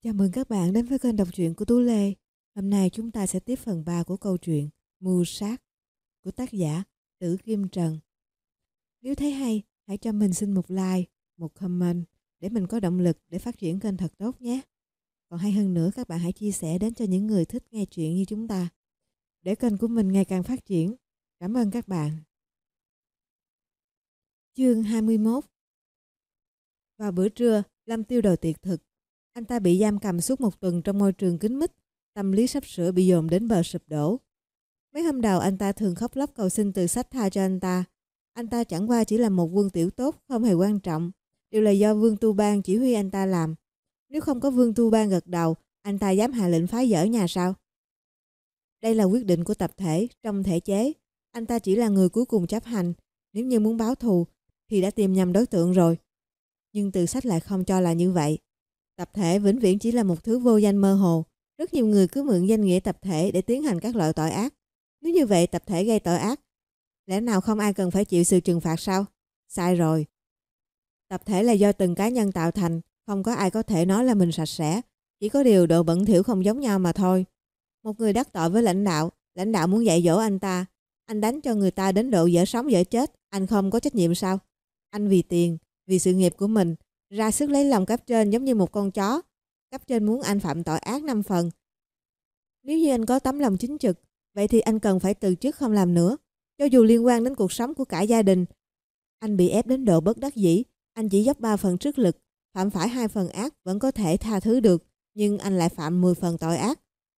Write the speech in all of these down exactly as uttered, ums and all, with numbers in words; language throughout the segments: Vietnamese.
Chào mừng các bạn đến với kênh đọc truyện của Tú Lê. Hôm nay chúng ta sẽ tiếp phần ba của câu chuyện Mưu sát của tác giả Tử Kim Trần. Nếu thấy hay, hãy cho mình xin một like, một comment để mình có động lực để phát triển kênh thật tốt nhé. Còn hay hơn nữa, các bạn hãy chia sẻ đến cho những người thích nghe chuyện như chúng ta, để kênh của mình ngày càng phát triển. Cảm ơn các bạn. Chương hai mươi mốt. Vào bữa trưa, Lâm Tiêu đòi tiệc thực. Anh ta bị giam cầm suốt một tuần trong môi trường kín mít, tâm lý sắp sửa bị dồn đến bờ sụp đổ. Mấy hôm đầu anh ta thường khóc lóc cầu xin Từ Sách tha cho anh ta. Anh ta chẳng qua chỉ là một vương tiểu tốt, không hề quan trọng. Điều là do Vương Tu Bang chỉ huy anh ta làm. Nếu không có Vương Tu Bang gật đầu, anh ta dám hạ lệnh phá dỡ nhà sao? Đây là quyết định của tập thể, trong thể chế. Anh ta chỉ là người cuối cùng chấp hành. Nếu như muốn báo thù, thì đã tìm nhầm đối tượng rồi. Nhưng Từ Sách lại không cho là như vậy. Tập thể vĩnh viễn chỉ là một thứ vô danh mơ hồ. Rất nhiều người cứ mượn danh nghĩa tập thể để tiến hành các loại tội ác. Nếu như vậy tập thể gây tội ác, lẽ nào không ai cần phải chịu sự trừng phạt sao? Sai rồi. Tập thể là do từng cá nhân tạo thành, không có ai có thể nói là mình sạch sẽ. Chỉ có điều độ bẩn thỉu không giống nhau mà thôi. Một người đắc tội với lãnh đạo, lãnh đạo muốn dạy dỗ anh ta. Anh đánh cho người ta đến độ dở sống dở chết, anh không có trách nhiệm sao? Anh vì tiền, vì sự nghiệp của mình, ra sức lấy lòng cấp trên giống như một con chó. Cấp trên muốn anh phạm tội ác năm phần. Nếu như anh có tấm lòng chính trực, vậy thì anh cần phải từ chức không làm nữa. Cho dù liên quan đến cuộc sống của cả gia đình. Anh bị ép đến độ bất đắc dĩ. Anh chỉ dốc ba phần sức lực. Phạm phải hai phần ác vẫn có thể tha thứ được. Nhưng anh lại phạm mười phần tội ác.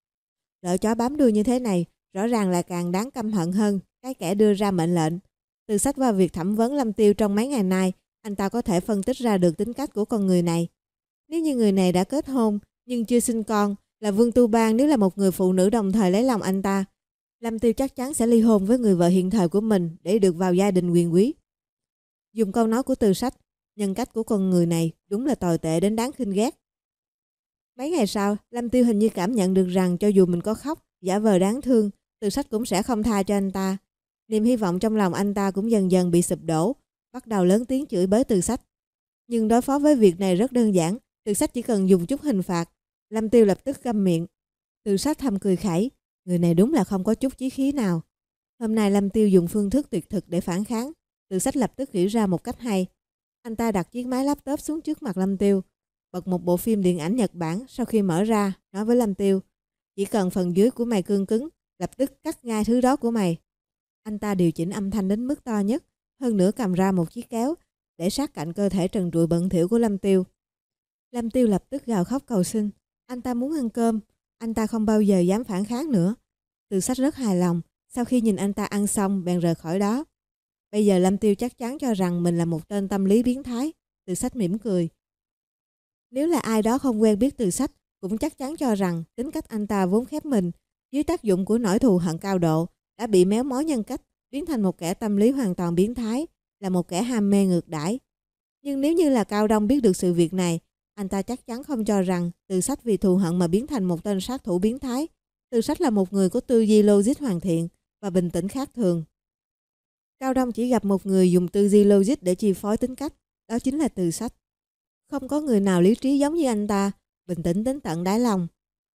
Lỡ chó bám đuôi như thế này, rõ ràng là càng đáng căm hận hơn cái kẻ đưa ra mệnh lệnh. Từ sách vào việc thẩm vấn Lâm Tiêu trong mấy ngày nay, anh ta có thể phân tích ra được tính cách của con người này. Nếu như người này đã kết hôn nhưng chưa sinh con, là Vương Tu Bang nếu là một người phụ nữ đồng thời lấy lòng anh ta, Lâm Tiêu chắc chắn sẽ ly hôn với người vợ hiện thời của mình để được vào gia đình quyền quý. Dùng câu nói của Từ Sách, nhân cách của con người này đúng là tồi tệ đến đáng khinh ghét. Mấy ngày sau, Lâm Tiêu hình như cảm nhận được rằng cho dù mình có khóc, giả vờ đáng thương, Từ Sách cũng sẽ không tha cho anh ta. Niềm hy vọng trong lòng anh ta cũng dần dần bị sụp đổ, bắt đầu lớn tiếng chửi bới Từ Sách. Nhưng đối phó với việc này rất đơn giản, Từ Sách chỉ cần dùng chút hình phạt. Lâm Tiêu lập tức câm miệng. Từ Sách thầm cười khẩy, người này đúng là không có chút chí khí nào. Hôm nay Lâm Tiêu dùng phương thức tuyệt thực để phản kháng. Từ Sách lập tức nghĩ ra một cách hay. Anh ta đặt chiếc máy laptop xuống trước mặt Lâm Tiêu, bật một bộ phim điện ảnh Nhật Bản. Sau khi mở ra, nói với Lâm Tiêu, chỉ cần phần dưới của mày cương cứng, lập tức cắt ngay thứ đó của mày. Anh ta điều chỉnh âm thanh đến mức to nhất, hơn nữa cầm ra một chiếc kéo để sát cạnh cơ thể trần trụi bẩn thỉu của Lâm Tiêu. Lâm Tiêu lập tức gào khóc cầu xin. Anh ta muốn ăn cơm, anh ta không bao giờ dám phản kháng nữa. Từ Sách rất hài lòng, sau khi nhìn anh ta ăn xong bèn rời khỏi đó. Bây giờ Lâm Tiêu chắc chắn cho rằng mình là một tên tâm lý biến thái. Từ Sách mỉm cười. Nếu là ai đó không quen biết Từ Sách, cũng chắc chắn cho rằng tính cách anh ta vốn khép mình, dưới tác dụng của nỗi thù hận cao độ, đã bị méo mó nhân cách, biến thành một kẻ tâm lý hoàn toàn biến thái, là một kẻ ham mê ngược đãi. Nhưng nếu như là Cao Đông biết được sự việc này, anh ta chắc chắn không cho rằng Từ Sách vì thù hận mà biến thành một tên sát thủ biến thái. Từ Sách là một người có tư duy logic hoàn thiện và bình tĩnh khác thường. Cao Đông chỉ gặp một người dùng tư duy logic để chi phối tính cách, đó chính là Từ Sách. Không có người nào lý trí giống như anh ta, bình tĩnh đến tận đáy lòng.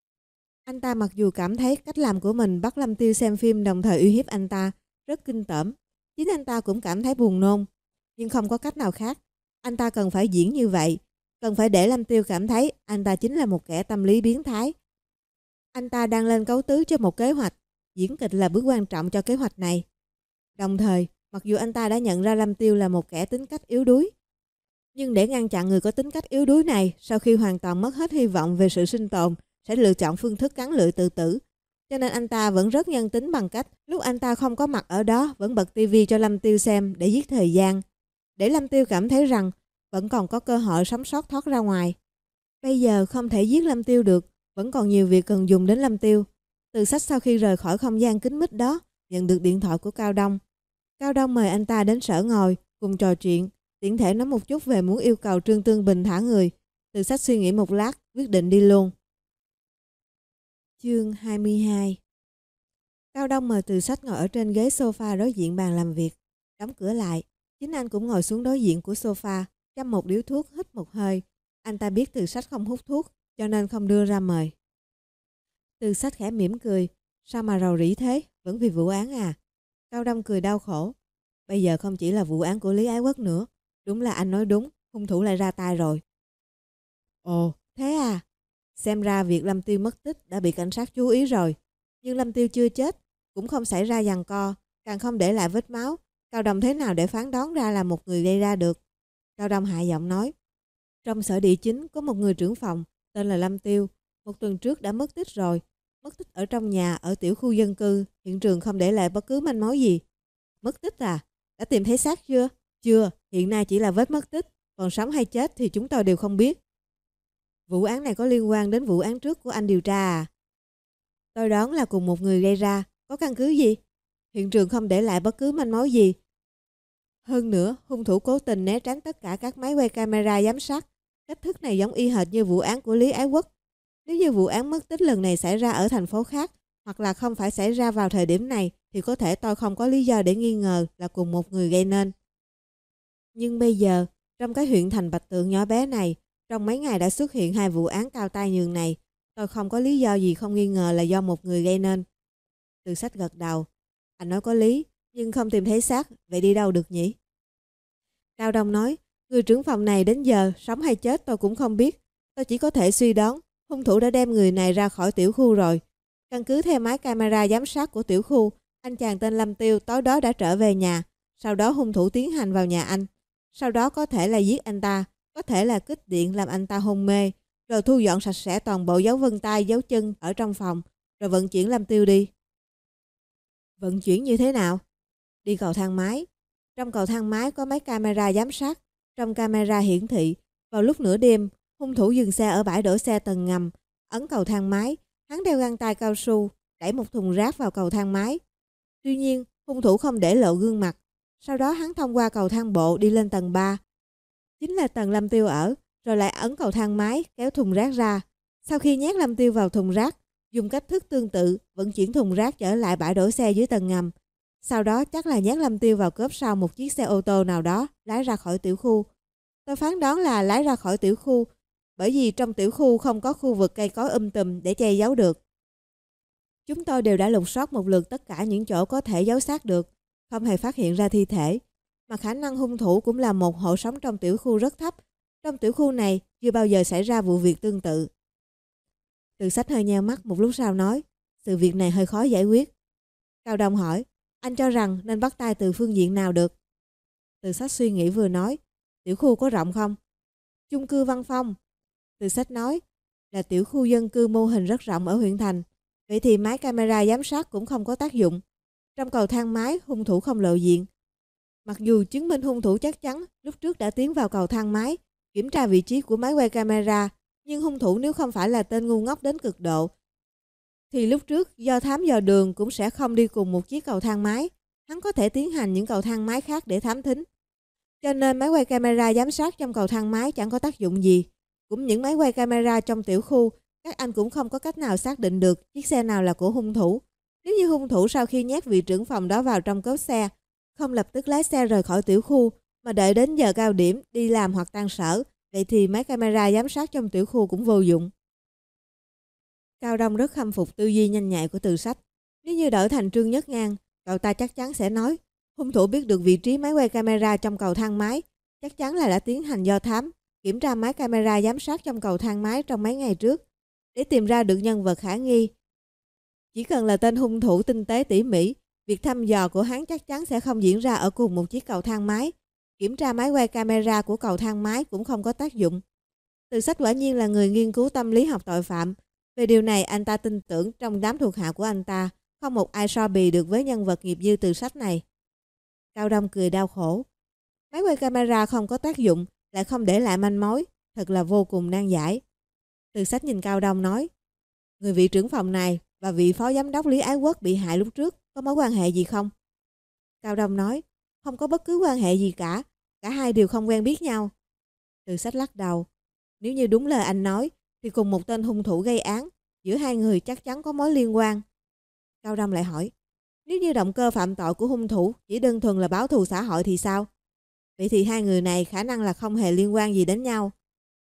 Anh ta mặc dù cảm thấy cách làm của mình bắt Lâm Tiêu xem phim đồng thời uy hiếp anh ta rất kinh tởm, chính anh ta cũng cảm thấy buồn nôn, nhưng không có cách nào khác. Anh ta cần phải diễn như vậy, cần phải để Lâm Tiêu cảm thấy anh ta chính là một kẻ tâm lý biến thái. Anh ta đang lên cấu tứ cho một kế hoạch, diễn kịch là bước quan trọng cho kế hoạch này. Đồng thời, mặc dù anh ta đã nhận ra Lâm Tiêu là một kẻ tính cách yếu đuối, nhưng để ngăn chặn người có tính cách yếu đuối này sau khi hoàn toàn mất hết hy vọng về sự sinh tồn, sẽ lựa chọn phương thức cắn lưỡi tự tử. Cho nên anh ta vẫn rất nhân tính bằng cách lúc anh ta không có mặt ở đó vẫn bật tivi cho Lâm Tiêu xem để giết thời gian, để Lâm Tiêu cảm thấy rằng vẫn còn có cơ hội sống sót thoát ra ngoài. Bây giờ không thể giết Lâm Tiêu được, vẫn còn nhiều việc cần dùng đến Lâm Tiêu. Từ Sách sau khi rời khỏi không gian kín mít đó, nhận được điện thoại của Cao Đông. Cao Đông mời anh ta đến sở ngồi cùng trò chuyện, tiện thể nói một chút về muốn yêu cầu Trương Tương Bình thả người. Từ Sách suy nghĩ một lát, quyết định đi luôn. Chương hai mươi hai. Cao Đông mời Từ Sách ngồi ở trên ghế sofa đối diện bàn làm việc, đóng cửa lại. Chính anh cũng ngồi xuống đối diện của sofa, châm một điếu thuốc, hít một hơi. Anh ta biết Từ Sách không hút thuốc, cho nên không đưa ra mời. Từ Sách khẽ mỉm cười. Sao mà rầu rĩ thế? Vẫn vì vụ án à? Cao Đông cười đau khổ. Bây giờ không chỉ là vụ án của Lý Ái Quốc nữa. Đúng là anh nói đúng, hung thủ lại ra tay rồi. Ồ, thế à? Xem ra việc Lâm Tiêu mất tích đã bị cảnh sát chú ý rồi. Nhưng Lâm Tiêu chưa chết, cũng không xảy ra giằng co, càng không để lại vết máu. Cao Đông thế nào để phán đoán ra là một người gây ra được? Cao Đông hạ giọng nói. Trong sở địa chính có một người trưởng phòng tên là Lâm Tiêu. Một tuần trước đã mất tích rồi. Mất tích ở trong nhà ở tiểu khu dân cư. Hiện trường không để lại bất cứ manh mối gì. Mất tích à? Đã tìm thấy xác chưa? Chưa, hiện nay chỉ là vết mất tích. Còn sống hay chết thì chúng tôi đều không biết. Vụ án này có liên quan đến vụ án trước của anh điều tra à? Tôi đoán là cùng một người gây ra. Có căn cứ gì? Hiện trường không để lại bất cứ manh mối gì. Hơn nữa, hung thủ cố tình né tránh tất cả các máy quay camera giám sát. Cách thức này giống y hệt như vụ án của Lý Ái Quốc. Nếu như vụ án mất tích lần này xảy ra ở thành phố khác, hoặc là không phải xảy ra vào thời điểm này, thì có thể tôi không có lý do để nghi ngờ là cùng một người gây nên. Nhưng bây giờ, trong cái huyện thành Bạch Tượng nhỏ bé này, trong mấy ngày đã xuất hiện hai vụ án cao tay nhường này, tôi không có lý do gì không nghi ngờ là do một người gây nên. Từ Sách gật đầu. Anh nói có lý, nhưng không tìm thấy xác, vậy đi đâu được nhỉ? Cao Đông nói, người trưởng phòng này đến giờ sống hay chết tôi cũng không biết. Tôi chỉ có thể suy đoán hung thủ đã đem người này ra khỏi tiểu khu rồi. Căn cứ theo máy camera giám sát của tiểu khu, anh chàng tên Lâm Tiêu tối đó đã trở về nhà. Sau đó hung thủ tiến hành vào nhà anh. Sau đó có thể là giết anh ta, có thể là kích điện làm anh ta hôn mê, rồi thu dọn sạch sẽ toàn bộ dấu vân tay, dấu chân ở trong phòng, rồi vận chuyển Lâm Tiêu đi. Vận chuyển như thế nào? Đi cầu thang máy. Trong cầu thang máy có máy camera giám sát. Trong camera hiển thị, vào lúc nửa đêm, hung thủ dừng xe ở bãi đổ xe tầng ngầm, ấn cầu thang máy. Hắn đeo găng tay cao su, đẩy một thùng rác vào cầu thang máy. Tuy nhiên, hung thủ không để lộ gương mặt. Sau đó hắn thông qua cầu thang bộ đi lên tầng ba. Chính là tầng Lâm Tiêu ở, rồi lại ấn cầu thang máy, kéo thùng rác ra. Sau khi nhét Lâm Tiêu vào thùng rác, dùng cách thức tương tự vận chuyển thùng rác trở lại bãi đổ xe dưới tầng ngầm. Sau đó chắc là nhét Lâm Tiêu vào cốp sau một chiếc xe ô tô nào đó, lái ra khỏi tiểu khu. Tôi phán đoán là lái ra khỏi tiểu khu, bởi vì trong tiểu khu không có khu vực cây cối um tùm để che giấu được. Chúng tôi đều đã lục soát một lượt tất cả những chỗ có thể giấu xác được, không hề phát hiện ra thi thể. Mà khả năng hung thủ cũng là một hộ sống trong tiểu khu rất thấp. Trong tiểu khu này chưa bao giờ xảy ra vụ việc tương tự. Từ Sách hơi nheo mắt một lúc sau nói, sự việc này hơi khó giải quyết. Cao Đông hỏi, anh cho rằng nên bắt tay từ phương diện nào được? Từ Sách suy nghĩ vừa nói, tiểu khu có rộng không? Chung cư văn phòng. Từ Sách nói, là tiểu khu dân cư mô hình rất rộng ở huyện thành. Vậy thì máy camera giám sát cũng không có tác dụng. Trong cầu thang máy hung thủ không lộ diện. Mặc dù chứng minh hung thủ chắc chắn lúc trước đã tiến vào cầu thang máy, kiểm tra vị trí của máy quay camera, nhưng hung thủ nếu không phải là tên ngu ngốc đến cực độ, thì lúc trước do thám dò đường cũng sẽ không đi cùng một chiếc cầu thang máy. Hắn có thể tiến hành những cầu thang máy khác để thám thính. Cho nên máy quay camera giám sát trong cầu thang máy chẳng có tác dụng gì. Cũng những máy quay camera trong tiểu khu, các anh cũng không có cách nào xác định được chiếc xe nào là của hung thủ. Nếu như hung thủ sau khi nhét vị trưởng phòng đó vào trong cốp xe, không lập tức lái xe rời khỏi tiểu khu, mà đợi đến giờ cao điểm đi làm hoặc tan sở, vậy thì máy camera giám sát trong tiểu khu cũng vô dụng. Cao Đông rất khâm phục tư duy nhanh nhạy của Từ Sách. Nếu như đổi thành Trương Nhất Ngang, cậu ta chắc chắn sẽ nói, hung thủ biết được vị trí máy quay camera trong cầu thang máy, chắc chắn là đã tiến hành do thám, kiểm tra máy camera giám sát trong cầu thang máy trong mấy ngày trước, để tìm ra được nhân vật khả nghi. Chỉ cần là tên hung thủ tinh tế tỉ mỉ, việc thăm dò của hắn chắc chắn sẽ không diễn ra ở cùng một chiếc cầu thang máy. Kiểm tra máy quay camera của cầu thang máy cũng không có tác dụng. Từ Sách quả nhiên là người nghiên cứu tâm lý học tội phạm. Về điều này anh ta tin tưởng trong đám thuộc hạ của anh ta, không một ai so bì được với nhân vật nghiệp dư Từ Sách này. Cao Đông cười đau khổ. Máy quay camera không có tác dụng, lại không để lại manh mối, thật là vô cùng nan giải. Từ Sách nhìn Cao Đông nói, người vị trưởng phòng này và vị phó giám đốc Lý Ái Quốc bị hại lúc trước có mối quan hệ gì không? Cao Đông nói, không có bất cứ quan hệ gì cả, cả hai đều không quen biết nhau. Từ Sách lắc đầu, nếu như đúng lời anh nói, thì cùng một tên hung thủ gây án, giữa hai người chắc chắn có mối liên quan. Cao Đông lại hỏi, nếu như động cơ phạm tội của hung thủ chỉ đơn thuần là báo thù xã hội thì sao? Vậy thì hai người này khả năng là không hề liên quan gì đến nhau.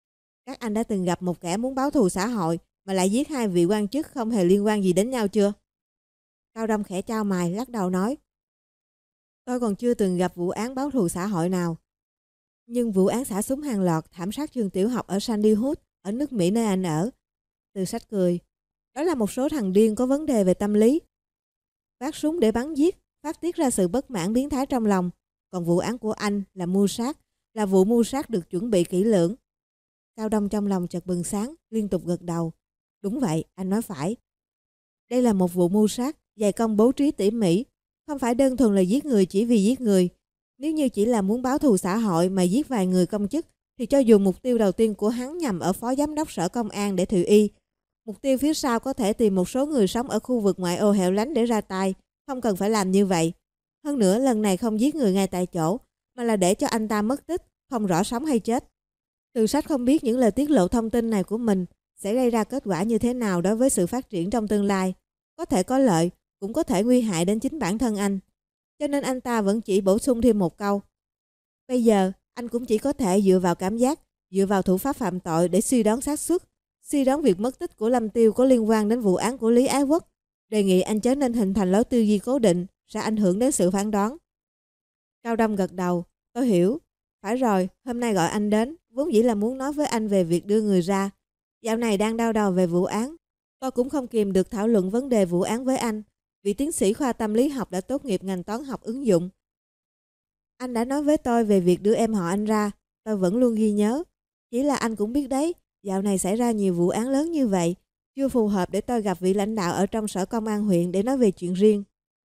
Các anh đã từng gặp một kẻ muốn báo thù xã hội mà lại giết hai vị quan chức không hề liên quan gì đến nhau chưa? Cao Đông khẽ chau mày lắc đầu nói. Tôi còn chưa từng gặp vụ án báo thù xã hội nào. Nhưng vụ án xả súng hàng loạt thảm sát trường tiểu học ở Sandy Hook ở nước Mỹ nơi anh ở. Từ Sách cười. Đó là một số thằng điên có vấn đề về tâm lý. Vác súng để bắn giết, phát tiết ra sự bất mãn biến thái trong lòng. Còn vụ án của anh là mưu sát, là vụ mưu sát được chuẩn bị kỹ lưỡng. Cao Đông trong lòng chợt bừng sáng, liên tục gật đầu. Đúng vậy, anh nói phải. Đây là một vụ mưu sát, dày công bố trí tỉ mỉ, không phải đơn thuần là giết người chỉ vì giết người. Nếu như chỉ là muốn báo thù xã hội mà giết vài người công chức, thì cho dù mục tiêu đầu tiên của hắn nhằm ở phó giám đốc sở công an để thự y, mục tiêu phía sau có thể tìm một số người sống ở khu vực ngoại ô hẻo lánh để ra tay, không cần phải làm như vậy. Hơn nữa lần này không giết người ngay tại chỗ, mà là để cho anh ta mất tích, không rõ sống hay chết. Từ Sách không biết những lời tiết lộ thông tin này của mình sẽ gây ra kết quả như thế nào đối với sự phát triển trong tương lai. Có thể có lợi, cũng có thể nguy hại đến chính bản thân anh. Cho nên anh ta vẫn chỉ bổ sung thêm một câu. Bây giờ, anh cũng chỉ có thể dựa vào cảm giác, dựa vào thủ pháp phạm tội để suy đoán xác suất, suy đoán việc mất tích của Lâm Tiêu có liên quan đến vụ án của Lý Ái Quốc. Đề nghị anh chớ nên hình thành lối tư duy cố định, sẽ ảnh hưởng đến sự phán đoán. Cao Đông gật đầu. Tôi hiểu. Phải rồi, hôm nay gọi anh đến, vốn dĩ là muốn nói với anh về việc đưa người ra. Dạo này đang đau đầu về vụ án. Tôi cũng không kìm được thảo luận vấn đề vụ án với anh. Vị tiến sĩ khoa tâm lý học đã tốt nghiệp ngành toán học ứng dụng. Anh đã nói với tôi về việc đưa em họ anh ra. Tôi vẫn luôn ghi nhớ. Chỉ là anh cũng biết đấy, dạo này xảy ra nhiều vụ án lớn như vậy. Chưa phù hợp để tôi gặp vị lãnh đạo ở trong sở công an huyện để nói về chuyện riêng.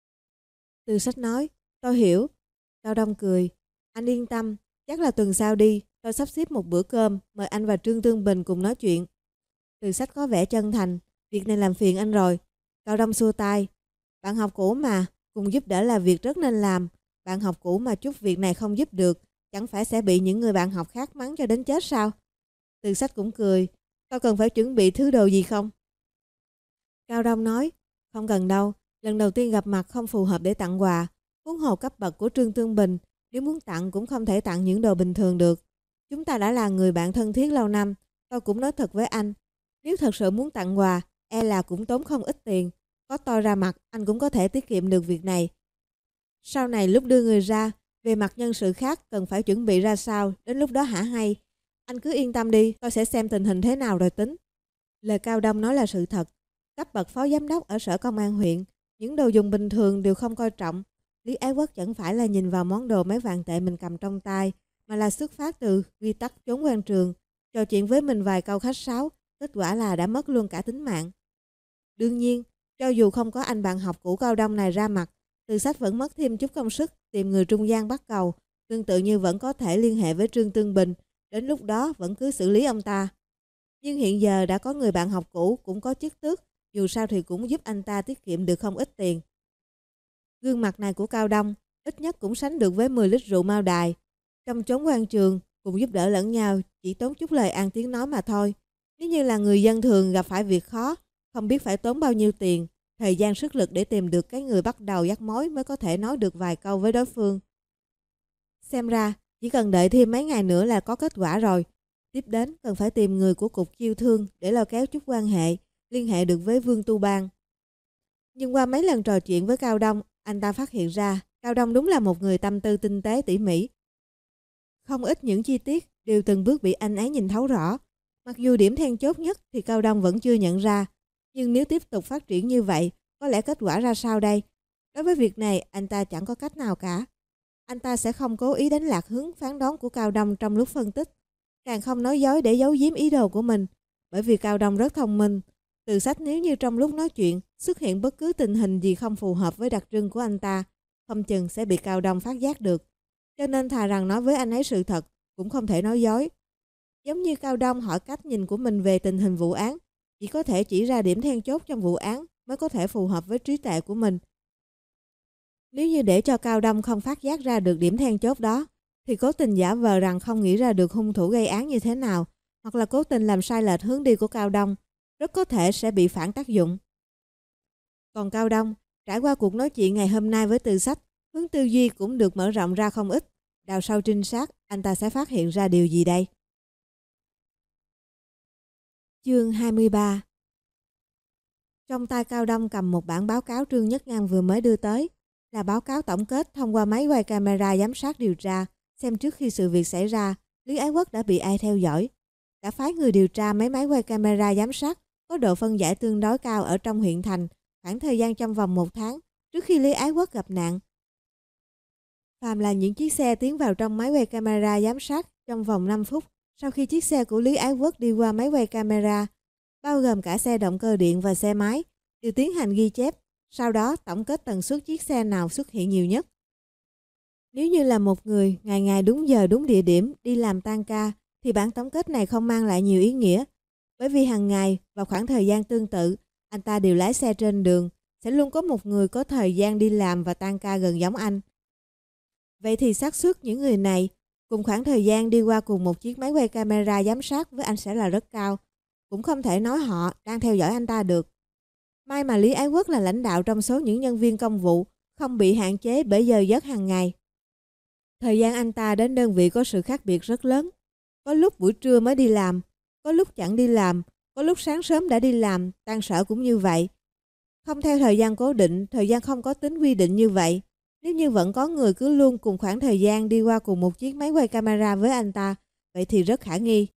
Từ Sách nói, tôi hiểu. Cao Đông cười. Anh yên tâm, chắc là tuần sau đi, tôi sắp xếp một bữa cơm, mời anh và Trương Tương Bình cùng nói chuyện. Từ Sách có vẻ chân thành, việc này làm phiền anh rồi. Cao Đông xua tay. Bạn học cũ mà, cùng giúp đỡ là việc rất nên làm. Bạn học cũ mà chút việc này không giúp được, chẳng phải sẽ bị những người bạn học khác mắng cho đến chết sao? Từ Sách cũng cười. Tôi cần phải chuẩn bị thứ đồ gì không? Cao Đông nói, không cần đâu, lần đầu tiên gặp mặt không phù hợp để tặng quà. Huống hồ cấp bậc của Trương Tương Bình, nếu muốn tặng cũng không thể tặng những đồ bình thường được. Chúng ta đã là người bạn thân thiết lâu năm, tôi cũng nói thật với anh. Nếu thật sự muốn tặng quà, e là cũng tốn không ít tiền. Có tôi ra mặt, anh cũng có thể tiết kiệm được việc này. Sau này lúc đưa người ra, về mặt nhân sự khác cần phải chuẩn bị ra sao, đến lúc đó hả hay. Anh cứ yên tâm đi, tôi sẽ xem tình hình thế nào rồi tính. Lời Cao Đông nói là sự thật. Cấp bậc phó giám đốc ở sở công an huyện, những đồ dùng bình thường đều không coi trọng. Lý Ái Quốc chẳng phải là nhìn vào món đồ mấy vạn tệ mình cầm trong tay, mà là xuất phát từ quy tắc trốn quan trường, trò chuyện với mình vài câu khách sáo, kết quả là đã mất luôn cả tính mạng. Đương nhiên, cho dù không có anh bạn học cũ Cao Đông này ra mặt, Từ Sách vẫn mất thêm chút công sức tìm người trung gian bắt cầu, tương tự như vẫn có thể liên hệ với Trương Tương Bình, đến lúc đó vẫn cứ xử lý ông ta. Nhưng hiện giờ đã có người bạn học cũ cũng có chức tước, dù sao thì cũng giúp anh ta tiết kiệm được không ít tiền. Gương mặt này của Cao Đông ít nhất cũng sánh được với mười lít rượu Mao Đài. Trong chốn quan trường, cùng giúp đỡ lẫn nhau, chỉ tốn chút lời an tiếng nói mà thôi. Nếu như là người dân thường gặp phải việc khó, không biết phải tốn bao nhiêu tiền, thời gian sức lực để tìm được cái người bắt đầu dắt mối mới có thể nói được vài câu với đối phương. Xem ra, chỉ cần đợi thêm mấy ngày nữa là có kết quả rồi. Tiếp đến cần phải tìm người của cục chiêu thương để lôi kéo chút quan hệ, liên hệ được với Vương Tu Bang. Nhưng qua mấy lần trò chuyện với Cao Đông, anh ta phát hiện ra Cao Đông đúng là một người tâm tư tinh tế tỉ mỉ. Không ít những chi tiết đều từng bước bị anh ấy nhìn thấu rõ. Mặc dù điểm then chốt nhất thì Cao Đông vẫn chưa nhận ra. Nhưng nếu tiếp tục phát triển như vậy, có lẽ kết quả ra sao đây? Đối với việc này, anh ta chẳng có cách nào cả. Anh ta sẽ không cố ý đánh lạc hướng phán đoán của Cao Đông trong lúc phân tích. Càng không nói dối để giấu giếm ý đồ của mình. Bởi vì Cao Đông rất thông minh. Từ Sách nếu như trong lúc nói chuyện xuất hiện bất cứ tình hình gì không phù hợp với đặc trưng của anh ta, không chừng sẽ bị Cao Đông phát giác được. Cho nên thà rằng nói với anh ấy sự thật, cũng không thể nói dối. Giống như Cao Đông hỏi cách nhìn của mình về tình hình vụ án, chỉ có thể chỉ ra điểm then chốt trong vụ án mới có thể phù hợp với trí tuệ của mình. Nếu như để cho Cao Đông không phát giác ra được điểm then chốt đó, thì cố tình giả vờ rằng không nghĩ ra được hung thủ gây án như thế nào, hoặc là cố tình làm sai lệch hướng đi của Cao Đông, rất có thể sẽ bị phản tác dụng. Còn Cao Đông, trải qua cuộc nói chuyện ngày hôm nay với Từ Sách, hướng tư duy cũng được mở rộng ra không ít. Đào sâu trinh sát, anh ta sẽ phát hiện ra điều gì đây? Chương hai mươi ba. Trong tay Cao Đông cầm một bản báo cáo Trương Nhất Ngang vừa mới đưa tới, là báo cáo tổng kết thông qua máy quay camera giám sát điều tra, xem trước khi sự việc xảy ra, Lý Ái Quốc đã bị ai theo dõi. Đã phái người điều tra mấy máy quay camera giám sát có độ phân giải tương đối cao ở trong huyện thành, khoảng thời gian trong vòng một tháng trước khi Lý Ái Quốc gặp nạn. Phàm là những chiếc xe tiến vào trong máy quay camera giám sát trong vòng năm phút sau khi chiếc xe của Lý Ái Quốc đi qua máy quay camera, bao gồm cả xe động cơ điện và xe máy, đều tiến hành ghi chép, sau đó tổng kết tần suất chiếc xe nào xuất hiện nhiều nhất. Nếu như là một người ngày ngày đúng giờ đúng địa điểm đi làm tan ca, thì bản tổng kết này không mang lại nhiều ý nghĩa, bởi vì hàng ngày vào khoảng thời gian tương tự, anh ta đều lái xe trên đường, sẽ luôn có một người có thời gian đi làm và tan ca gần giống anh. Vậy thì xác suất những người này cùng khoảng thời gian đi qua cùng một chiếc máy quay camera giám sát với anh sẽ là rất cao, cũng không thể nói họ đang theo dõi anh ta được. May mà Lý Ái Quốc là lãnh đạo trong số những nhân viên công vụ, không bị hạn chế bởi giờ giấc hàng ngày. Thời gian anh ta đến đơn vị có sự khác biệt rất lớn. Có lúc buổi trưa mới đi làm, có lúc chẳng đi làm, có lúc sáng sớm đã đi làm, tan sở cũng như vậy. Không theo thời gian cố định, thời gian không có tính quy định như vậy. Nếu như vẫn có người cứ luôn cùng khoảng thời gian đi qua cùng một chiếc máy quay camera với anh ta, vậy thì rất khả nghi.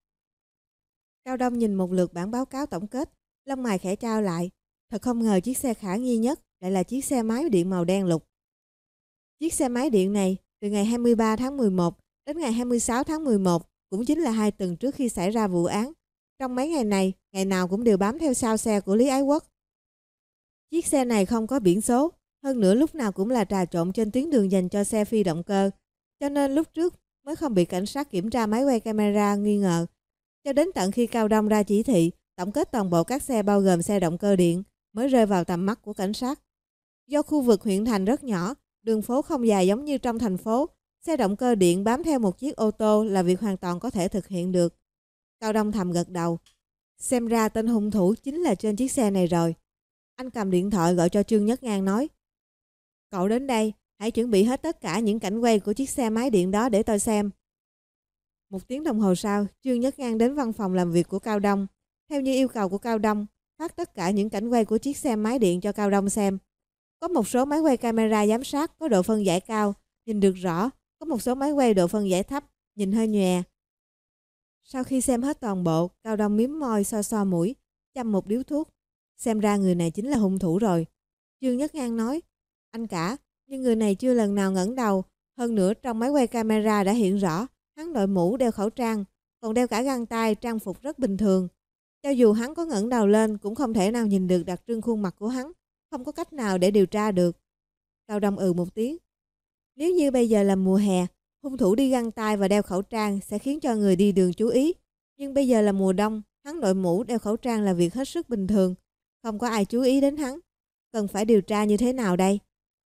Cao Đông nhìn một lượt bản báo cáo tổng kết, lông mày khẽ trao lại. Thật không ngờ chiếc xe khả nghi nhất lại là chiếc xe máy điện màu đen lục. Chiếc xe máy điện này từ ngày hai mươi ba tháng mười một đến ngày hai mươi sáu tháng mười một, cũng chính là hai tuần trước khi xảy ra vụ án. Trong mấy ngày này, ngày nào cũng đều bám theo sau xe của Lý Ái Quốc. Chiếc xe này không có biển số, hơn nữa lúc nào cũng là trà trộn trên tuyến đường dành cho xe phi động cơ, cho nên lúc trước mới không bị cảnh sát kiểm tra máy quay camera nghi ngờ. Cho đến tận khi Cao Đông ra chỉ thị tổng kết toàn bộ các xe bao gồm xe động cơ điện mới rơi vào tầm mắt của cảnh sát. Do khu vực huyện thành rất nhỏ, đường phố không dài giống như trong thành phố, xe động cơ điện bám theo một chiếc ô tô là việc hoàn toàn có thể thực hiện được. Cao Đông thầm gật đầu. Xem ra tên hung thủ chính là trên chiếc xe này rồi. Anh cầm điện thoại gọi cho Trương Nhất Ngang nói: Cậu đến đây, hãy chuẩn bị hết tất cả những cảnh quay của chiếc xe máy điện đó để tôi xem. Một tiếng đồng hồ sau, Trương Nhất Ngang đến văn phòng làm việc của Cao Đông. Theo như yêu cầu của Cao Đông, phát tất cả những cảnh quay của chiếc xe máy điện cho Cao Đông xem. Có một số máy quay camera giám sát có độ phân giải cao, nhìn được rõ. Có một số máy quay độ phân giải thấp, nhìn hơi nhòe. Sau khi xem hết toàn bộ, Cao Đông mím môi so so mũi, châm một điếu thuốc. Xem ra người này chính là hung thủ rồi. Trương Nhất Ngang nói: Anh cả, nhưng người này chưa lần nào ngẩng đầu. Hơn nữa trong máy quay camera đã hiện rõ, hắn đội mũ, đeo khẩu trang, còn đeo cả găng tay, trang phục rất bình thường. Cho dù hắn có ngẩng đầu lên cũng không thể nào nhìn được đặc trưng khuôn mặt của hắn, không có cách nào để điều tra được. Cao Đông ừ một tiếng. Nếu như bây giờ là mùa hè, hung thủ đi găng tay và đeo khẩu trang sẽ khiến cho người đi đường chú ý. Nhưng bây giờ là mùa đông, hắn đội mũ, đeo khẩu trang là việc hết sức bình thường. Không có ai chú ý đến hắn. Cần phải điều tra như thế nào đây?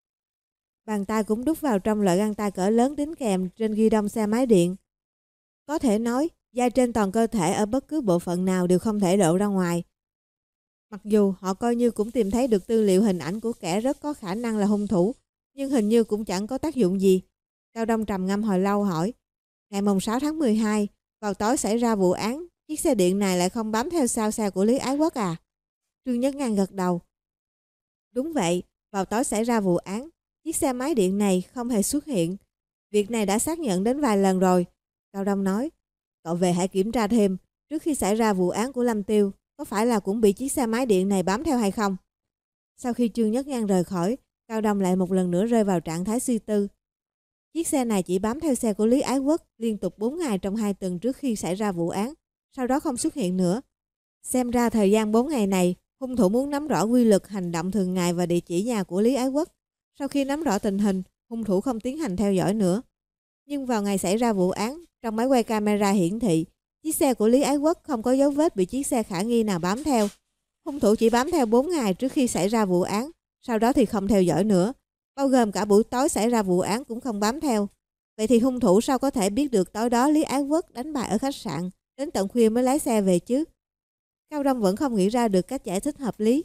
Bàn tay cũng đút vào trong loại găng tay cỡ lớn đính kèm trên ghi đông xe máy điện. Có thể nói, da trên toàn cơ thể ở bất cứ bộ phận nào đều không thể lộ ra ngoài. Mặc dù họ coi như cũng tìm thấy được tư liệu hình ảnh của kẻ rất có khả năng là hung thủ, nhưng hình như cũng chẳng có tác dụng gì. Cao Đông trầm ngâm hồi lâu hỏi: Ngày mùng sáu tháng mười hai, vào tối xảy ra vụ án, chiếc xe điện này lại không bám theo sau xe của Lý Ái Quốc à? Trương Nhất Ngang gật đầu. Đúng vậy, vào tối xảy ra vụ án, chiếc xe máy điện này không hề xuất hiện. Việc này đã xác nhận đến vài lần rồi. Cao Đông nói: Cậu về hãy kiểm tra thêm, trước khi xảy ra vụ án của Lâm Tiêu, có phải là cũng bị chiếc xe máy điện này bám theo hay không? Sau khi Trương Nhất Ngang rời khỏi, Cao Đông lại một lần nữa rơi vào trạng thái suy tư. Chiếc xe này chỉ bám theo xe của Lý Ái Quốc liên tục bốn ngày trong hai tuần trước khi xảy ra vụ án, sau đó không xuất hiện nữa. Xem ra thời gian bốn ngày này, hung thủ muốn nắm rõ quy luật hành động thường ngày và địa chỉ nhà của Lý Ái Quốc. Sau khi nắm rõ tình hình, hung thủ không tiến hành theo dõi nữa. Nhưng vào ngày xảy ra vụ án, trong máy quay camera hiển thị, chiếc xe của Lý Ái Quốc không có dấu vết bị chiếc xe khả nghi nào bám theo. Hung thủ chỉ bám theo bốn ngày trước khi xảy ra vụ án, sau đó thì không theo dõi nữa. Bao gồm cả buổi tối xảy ra vụ án cũng không bám theo. Vậy thì hung thủ sao có thể biết được tối đó Lý Ái Quốc đánh bài ở khách sạn, đến tận khuya mới lái xe về chứ? Cao Đông vẫn không nghĩ ra được cách giải thích hợp lý.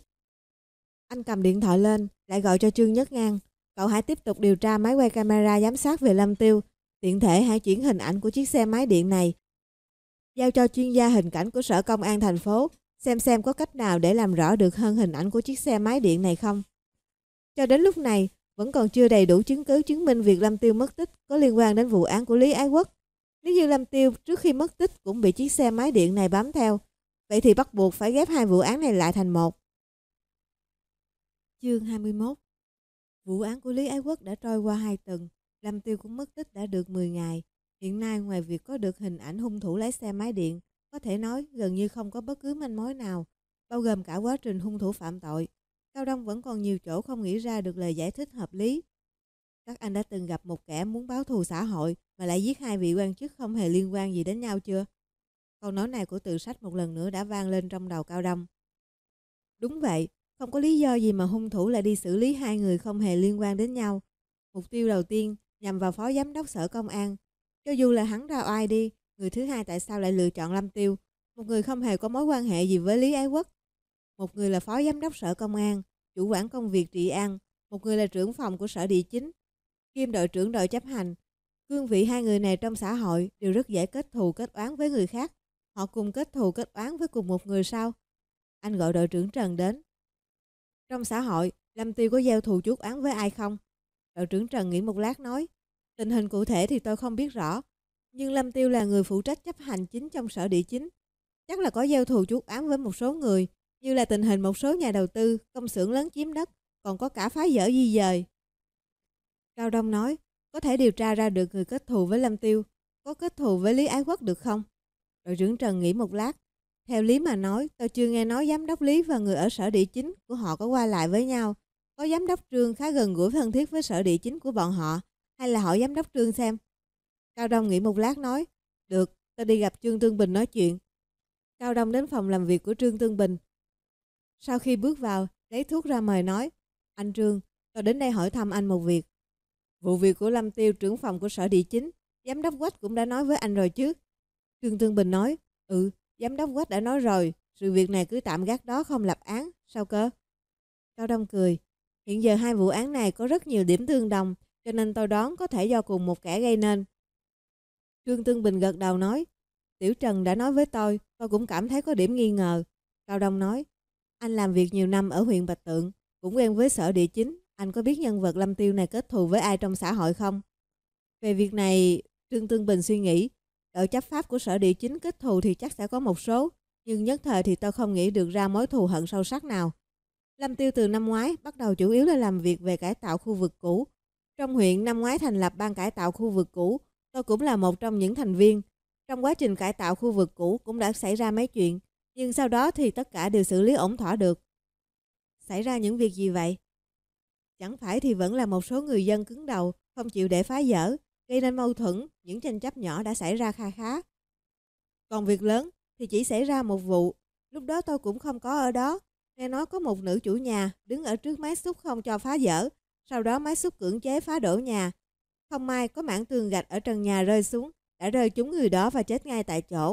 Anh cầm điện thoại lên, lại gọi cho Trương Nhất Ngang. Cậu hãy tiếp tục điều tra máy quay camera giám sát về Lâm Tiêu. Tiện thể hãy chuyển hình ảnh của chiếc xe máy điện này giao cho chuyên gia hình cảnh của Sở Công an thành phố, xem xem có cách nào để làm rõ được hơn hình ảnh của chiếc xe máy điện này không. Cho đến lúc này, vẫn còn chưa đầy đủ chứng cứ chứng minh việc Lâm Tiêu mất tích có liên quan đến vụ án của Lý Ái Quốc. Nếu như Lâm Tiêu trước khi mất tích cũng bị chiếc xe máy điện này bám theo, vậy thì bắt buộc phải ghép hai vụ án này lại thành một. Chương hai mươi mốt. Vụ án của Lý Ái Quốc đã trôi qua hai tuần, Lâm Tiêu cũng mất tích đã được mười ngày. Hiện nay ngoài việc có được hình ảnh hung thủ lái xe máy điện, có thể nói gần như không có bất cứ manh mối nào, bao gồm cả quá trình hung thủ phạm tội. Cao Đông vẫn còn nhiều chỗ không nghĩ ra được lời giải thích hợp lý. Các anh đã từng gặp một kẻ muốn báo thù xã hội mà lại giết hai vị quan chức không hề liên quan gì đến nhau chưa? Câu nói này của Từ Sách một lần nữa đã vang lên trong đầu Cao Đông. Đúng vậy, không có lý do gì mà hung thủ lại đi xử lý hai người không hề liên quan đến nhau. Mục tiêu đầu tiên nhằm vào phó giám đốc sở công an. Cho dù là hắn ra oai đi, người thứ hai tại sao lại lựa chọn Lâm Tiêu, một người không hề có mối quan hệ gì với Lý Ái Quốc. Một người là phó giám đốc sở công an, chủ quản công việc trị an, một người là trưởng phòng của sở địa chính, kiêm đội trưởng đội chấp hành. Cương vị hai người này trong xã hội đều rất dễ kết thù kết oán với người khác. Họ cùng kết thù kết oán với cùng một người sao? Anh gọi đội trưởng Trần đến. Trong xã hội, Lâm Tiêu có gieo thù chuốc oán với ai không? Đội trưởng Trần nghĩ một lát nói, tình hình cụ thể thì tôi không biết rõ, nhưng Lâm Tiêu là người phụ trách chấp hành chính trong sở địa chính, chắc là có gieo thù chuốc oán với một số người, như là tình hình một số nhà đầu tư, công xưởng lớn chiếm đất, còn có cả phá dỡ di dời. Cao Đông nói, có thể điều tra ra được người kết thù với Lâm Tiêu, có kết thù với Lý Ái Quốc được không? Đội trưởng Trần nghĩ một lát, theo lý mà nói, tôi chưa nghe nói giám đốc Lý và người ở sở địa chính của họ có qua lại với nhau. Có giám đốc Trương khá gần gũi thân thiết với sở địa chính của bọn họ, hay là hỏi giám đốc Trương xem. Cao Đông nghĩ một lát nói, được, tôi đi gặp Trương Tương Bình nói chuyện. Cao Đông đến phòng làm việc của Trương Tương Bình. Sau khi bước vào, lấy thuốc ra mời nói, anh Trương, tôi đến đây hỏi thăm anh một việc. Vụ việc của Lâm Tiêu, trưởng phòng của sở địa chính, giám đốc Quách cũng đã nói với anh rồi chứ? Trương Tương Bình nói, ừ, giám đốc Quách đã nói rồi, sự việc này cứ tạm gác đó không lập án, sao cơ? Cao Đông cười, hiện giờ hai vụ án này có rất nhiều điểm tương đồng, cho nên tôi đoán có thể do cùng một kẻ gây nên. Trương Tương Bình gật đầu nói, Tiểu Trần đã nói với tôi, tôi cũng cảm thấy có điểm nghi ngờ. Cao Đông nói, anh làm việc nhiều năm ở huyện Bạch Tượng, cũng quen với sở địa chính, anh có biết nhân vật Lâm Tiêu này kết thù với ai trong xã hội không? Về việc này, Trương Tương Bình suy nghĩ, đội chấp pháp của sở địa chính kết thù thì chắc sẽ có một số, nhưng nhất thời thì tôi không nghĩ được ra mối thù hận sâu sắc nào. Lâm Tiêu từ năm ngoái bắt đầu chủ yếu là làm việc về cải tạo khu vực cũ. Trong huyện năm ngoái thành lập ban cải tạo khu vực cũ, tôi cũng là một trong những thành viên. Trong quá trình cải tạo khu vực cũ cũng đã xảy ra mấy chuyện, nhưng sau đó thì tất cả đều xử lý ổn thỏa được. Xảy ra những việc gì vậy? Chẳng phải thì vẫn là một số người dân cứng đầu, không chịu để phá dỡ, gây nên mâu thuẫn, những tranh chấp nhỏ đã xảy ra kha khá. Còn việc lớn thì chỉ xảy ra một vụ, lúc đó tôi cũng không có ở đó. Nghe nói có một nữ chủ nhà đứng ở trước máy xúc không cho phá dỡ, sau đó máy xúc cưỡng chế phá đổ nhà. Không may có mảng tường gạch ở trần nhà rơi xuống, đã rơi trúng người đó và chết ngay tại chỗ.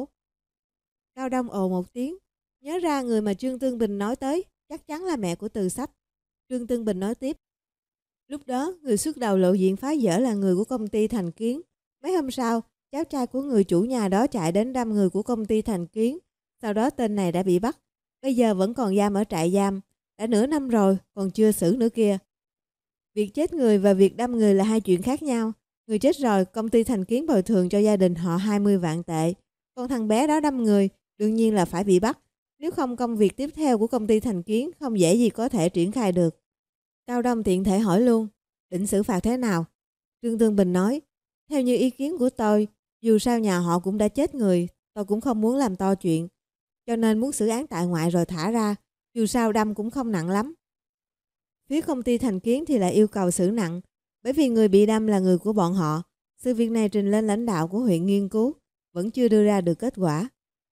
Cao Đông ồ một tiếng, nhớ ra người mà Trương Tương Bình nói tới, chắc chắn là mẹ của Từ Sách. Trương Tương Bình nói tiếp, lúc đó người xuất đầu lộ diện phá dỡ là người của công ty Thành Kiến. Mấy hôm sau, cháu trai của người chủ nhà đó chạy đến đâm người của công ty Thành Kiến. Sau đó tên này đã bị bắt, bây giờ vẫn còn giam ở trại giam, đã nửa năm rồi còn chưa xử nữa kia. Việc chết người và việc đâm người là hai chuyện khác nhau. Người chết rồi, công ty Thành Kiến bồi thường cho gia đình họ hai mươi vạn tệ. Còn thằng bé đó đâm người, đương nhiên là phải bị bắt. Nếu không, công việc tiếp theo của công ty Thành Kiến không dễ gì có thể triển khai được. Cao Đông tiện thể hỏi luôn, định xử phạt thế nào? Trương Tương Bình nói, theo như ý kiến của tôi, dù sao nhà họ cũng đã chết người, tôi cũng không muốn làm to chuyện, cho nên muốn xử án tại ngoại rồi thả ra, dù sao đâm cũng không nặng lắm. Phía công ty Thành Kiến thì lại yêu cầu xử nặng, bởi vì người bị đâm là người của bọn họ. Sự việc này trình lên lãnh đạo của huyện nghiên cứu, vẫn chưa đưa ra được kết quả.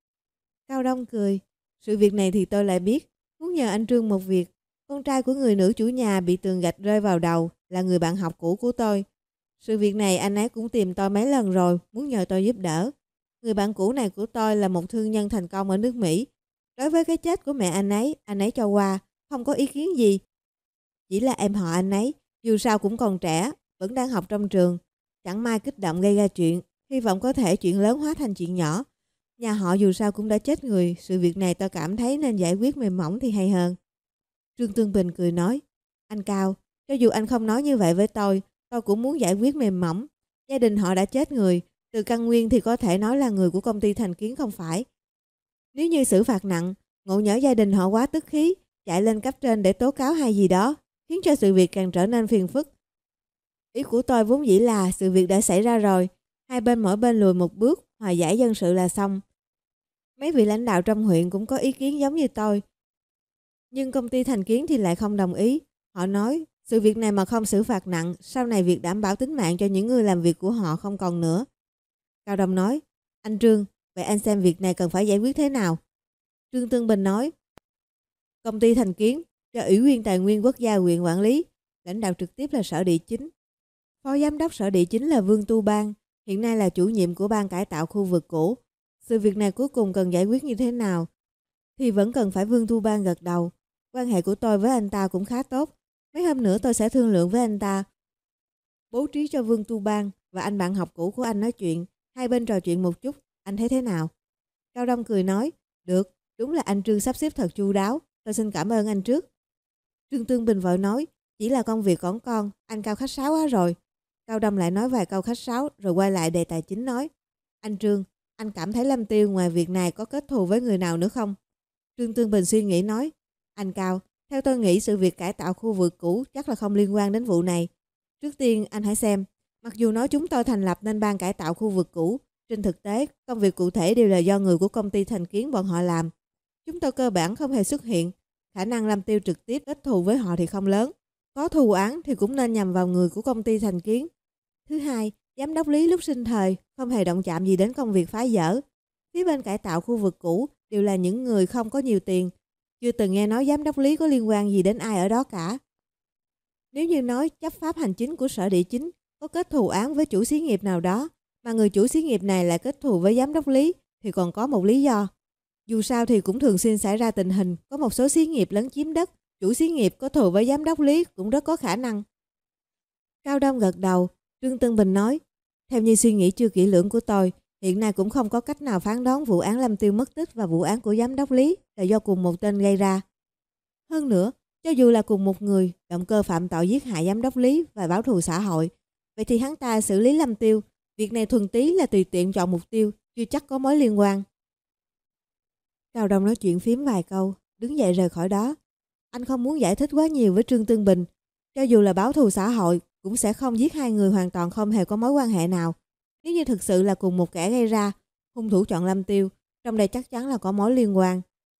Cao Đông cười, sự việc này thì tôi lại biết, muốn nhờ anh Trương một việc. Con trai của người nữ chủ nhà bị tường gạch rơi vào đầu, là người bạn học cũ của tôi. Sự việc này anh ấy cũng tìm tôi mấy lần rồi, muốn nhờ tôi giúp đỡ. Người bạn cũ này của tôi là một thương nhân thành công ở nước Mỹ. Đối với cái chết của mẹ anh ấy, anh ấy cho qua, không có ý kiến gì. Chỉ là em họ anh ấy, dù sao cũng còn trẻ, vẫn đang học trong trường. Chẳng may kích động gây ra chuyện, hy vọng có thể chuyện lớn hóa thành chuyện nhỏ. Nhà họ dù sao cũng đã chết người, sự việc này tôi cảm thấy nên giải quyết mềm mỏng thì hay hơn. Trương Tương Bình cười nói, anh Cao, cho dù anh không nói như vậy với tôi, tôi cũng muốn giải quyết mềm mỏng. Gia đình họ đã chết người, từ căn nguyên thì có thể nói là người của công ty Thành Kiến không phải. Nếu như xử phạt nặng, ngộ nhỡ gia đình họ quá tức khí, chạy lên cấp trên để tố cáo hay gì đó, khiến cho sự việc càng trở nên phiền phức. Ý của tôi vốn dĩ là sự việc đã xảy ra rồi, hai bên mỗi bên lùi một bước, hòa giải dân sự là xong. Mấy vị lãnh đạo trong huyện cũng có ý kiến giống như tôi. Nhưng công ty Thành Kiến thì lại không đồng ý. Họ nói, sự việc này mà không xử phạt nặng, sau này việc đảm bảo tính mạng cho những người làm việc của họ không còn nữa. Cao Đông nói, anh Trương, vậy anh xem việc này cần phải giải quyết thế nào? Trương Tương Bình nói, công ty Thành Kiến do Ủy viên Tài nguyên Quốc gia huyện quản lý, lãnh đạo trực tiếp là Sở Địa Chính. Phó giám đốc Sở Địa Chính là Vương Tu Bang, hiện nay là chủ nhiệm của ban cải tạo khu vực cũ. Sự việc này cuối cùng cần giải quyết như thế nào thì vẫn cần phải Vương Tu Bang gật đầu. Quan hệ của tôi với anh ta cũng khá tốt. Mấy hôm nữa tôi sẽ thương lượng với anh ta, bố trí cho Vương Tu Bang và anh bạn học cũ của anh nói chuyện, hai bên trò chuyện một chút, anh thấy thế nào? Cao Đông cười nói, được, đúng là anh Trương sắp xếp thật chu đáo, tôi xin cảm ơn anh trước. Trương Tương Bình vội nói, chỉ là công việc còn con, anh Cao khách sáo quá rồi. Cao Đông lại nói vài câu khách sáo rồi quay lại đề tài chính nói, anh Trương, anh cảm thấy Lâm Tiêu ngoài việc này có kết thù với người nào nữa không? Trương Tương Bình suy nghĩ nói, anh Cao, theo tôi nghĩ sự việc cải tạo khu vực cũ chắc là không liên quan đến vụ này. Trước tiên anh hãy xem, mặc dù nói chúng tôi thành lập nên ban cải tạo khu vực cũ, trên thực tế công việc cụ thể đều là do người của công ty Thành Kiến bọn họ làm. Chúng tôi cơ bản không hề xuất hiện, khả năng Lâm Tiêu trực tiếp kết thù với họ thì không lớn. Có thù án thì cũng nên nhằm vào người của công ty Thành Kiến. Thứ hai, giám đốc Lý lúc sinh thời không hề động chạm gì đến công việc phá dỡ. Phía bên cải tạo khu vực cũ đều là những người không có nhiều tiền, chưa từng nghe nói giám đốc Lý có liên quan gì đến ai ở đó cả. Nếu như nói chấp pháp hành chính của Sở Địa Chính có kết thù án với chủ xí nghiệp nào đó, mà người chủ xí nghiệp này lại kết thù với giám đốc Lý thì còn có một lý do. Dù sao thì cũng thường xuyên xảy ra tình hình có một số xí nghiệp lấn chiếm đất, chủ xí nghiệp có thù với giám đốc Lý cũng rất có khả năng. Cao Đông gật đầu, Trương Tương Bình nói, theo như suy nghĩ chưa kỹ lưỡng của tôi, hiện nay cũng không có cách nào phán đoán vụ án Lâm Tiêu mất tích và vụ án của giám đốc Lý là do cùng một tên gây ra. Hơn nữa, cho dù là cùng một người, động cơ phạm tội giết hại giám đốc Lý và báo thù xã hội, vậy thì hắn ta xử lý Lâm Tiêu, việc này thuần túy là tùy tiện chọn mục tiêu, chưa chắc có mối liên quan. Cao Đông nói chuyện phím vài câu, đứng dậy rời khỏi đó. Anh không muốn giải thích quá nhiều với Trương Tương Bình, cho dù là báo thù xã hội cũng sẽ không giết hai người hoàn toàn không hề có mối quan hệ nào. Nếu như thực sự là cùng một kẻ gây ra, hung thủ chọn Lâm Tiêu, trong đây chắc chắn là có mối liên quan.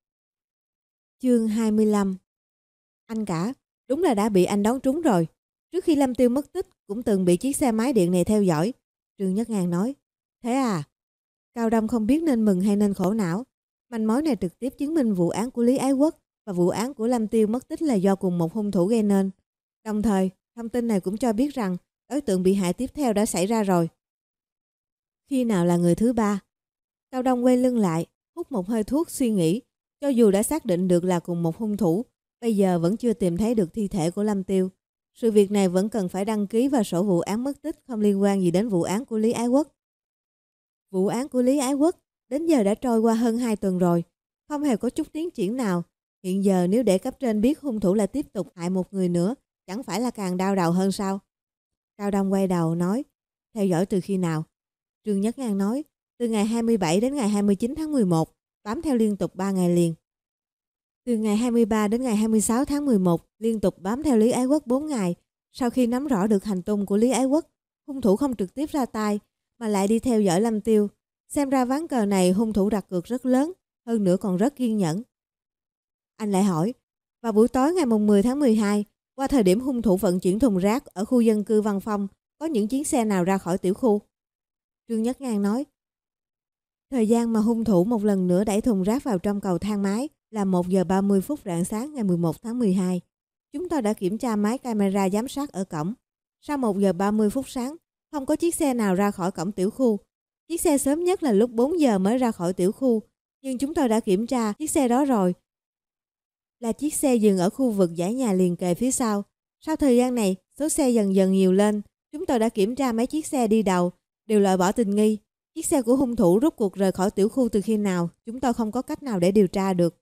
Chương hai mươi lăm. Anh cả, đúng là đã bị anh đoán trúng rồi. Trước khi Lâm Tiêu mất tích cũng từng bị chiếc xe máy điện này theo dõi. Trương Nhất Ngàn nói. Thế à? Cao Đông không biết nên mừng hay nên khổ não. Manh mối này trực tiếp chứng minh vụ án của Lý Ái Quốc và vụ án của Lâm Tiêu mất tích là do cùng một hung thủ gây nên. Đồng thời, thông tin này cũng cho biết rằng đối tượng bị hại tiếp theo đã xảy ra rồi. Khi nào là người thứ ba? Cao Đông quay lưng lại, hút một hơi thuốc suy nghĩ. Cho dù đã xác định được là cùng một hung thủ, bây giờ vẫn chưa tìm thấy được thi thể của Lâm Tiêu. Sự việc này vẫn cần phải đăng ký vào sổ vụ án mất tích không liên quan gì đến vụ án của Lý Ái Quốc. Vụ án của Lý Ái Quốc đến giờ đã trôi qua hơn hai tuần rồi, không hề có chút tiến triển nào. Hiện giờ nếu để cấp trên biết hung thủ lại tiếp tục hại một người nữa, chẳng phải là càng đau đầu hơn sao? Cao Đông quay đầu nói, theo dõi từ khi nào? Trương Nhất Ngàn nói, từ ngày hai mươi bảy đến ngày hai mươi chín tháng mười một, bám theo liên tục ba ngày liền. Từ ngày hai mươi ba đến ngày hai mươi sáu tháng mười một, liên tục bám theo Lý Ái Quốc bốn ngày. Sau khi nắm rõ được hành tung của Lý Ái Quốc, hung thủ không trực tiếp ra tay, mà lại đi theo dõi Lâm Tiêu. Xem ra ván cờ này hung thủ đặt cược rất lớn, hơn nữa còn rất kiên nhẫn. Anh lại hỏi, vào buổi tối ngày mười tháng mười hai, qua thời điểm hung thủ vận chuyển thùng rác ở khu dân cư Văn Phong, có những chuyến xe nào ra khỏi tiểu khu? Trương Nhất Ngàn nói, thời gian mà hung thủ một lần nữa đẩy thùng rác vào trong cầu thang máy là một giờ ba mươi phút rạng sáng ngày mười một tháng mười hai. Chúng tôi đã kiểm tra máy camera giám sát ở cổng. Sau một giờ ba mươi phút sáng, không có chiếc xe nào ra khỏi cổng tiểu khu. Chiếc xe sớm nhất là lúc bốn giờ mới ra khỏi tiểu khu, nhưng chúng tôi đã kiểm tra chiếc xe đó rồi. Là chiếc xe dừng ở khu vực dãy nhà liền kề phía sau. Sau thời gian này, số xe dần dần nhiều lên. Chúng tôi đã kiểm tra mấy chiếc xe đi đầu, đều loại bỏ tình nghi. Chiếc xe của hung thủ rút cuộc rời khỏi tiểu khu từ khi nào, chúng tôi không có cách nào để điều tra được.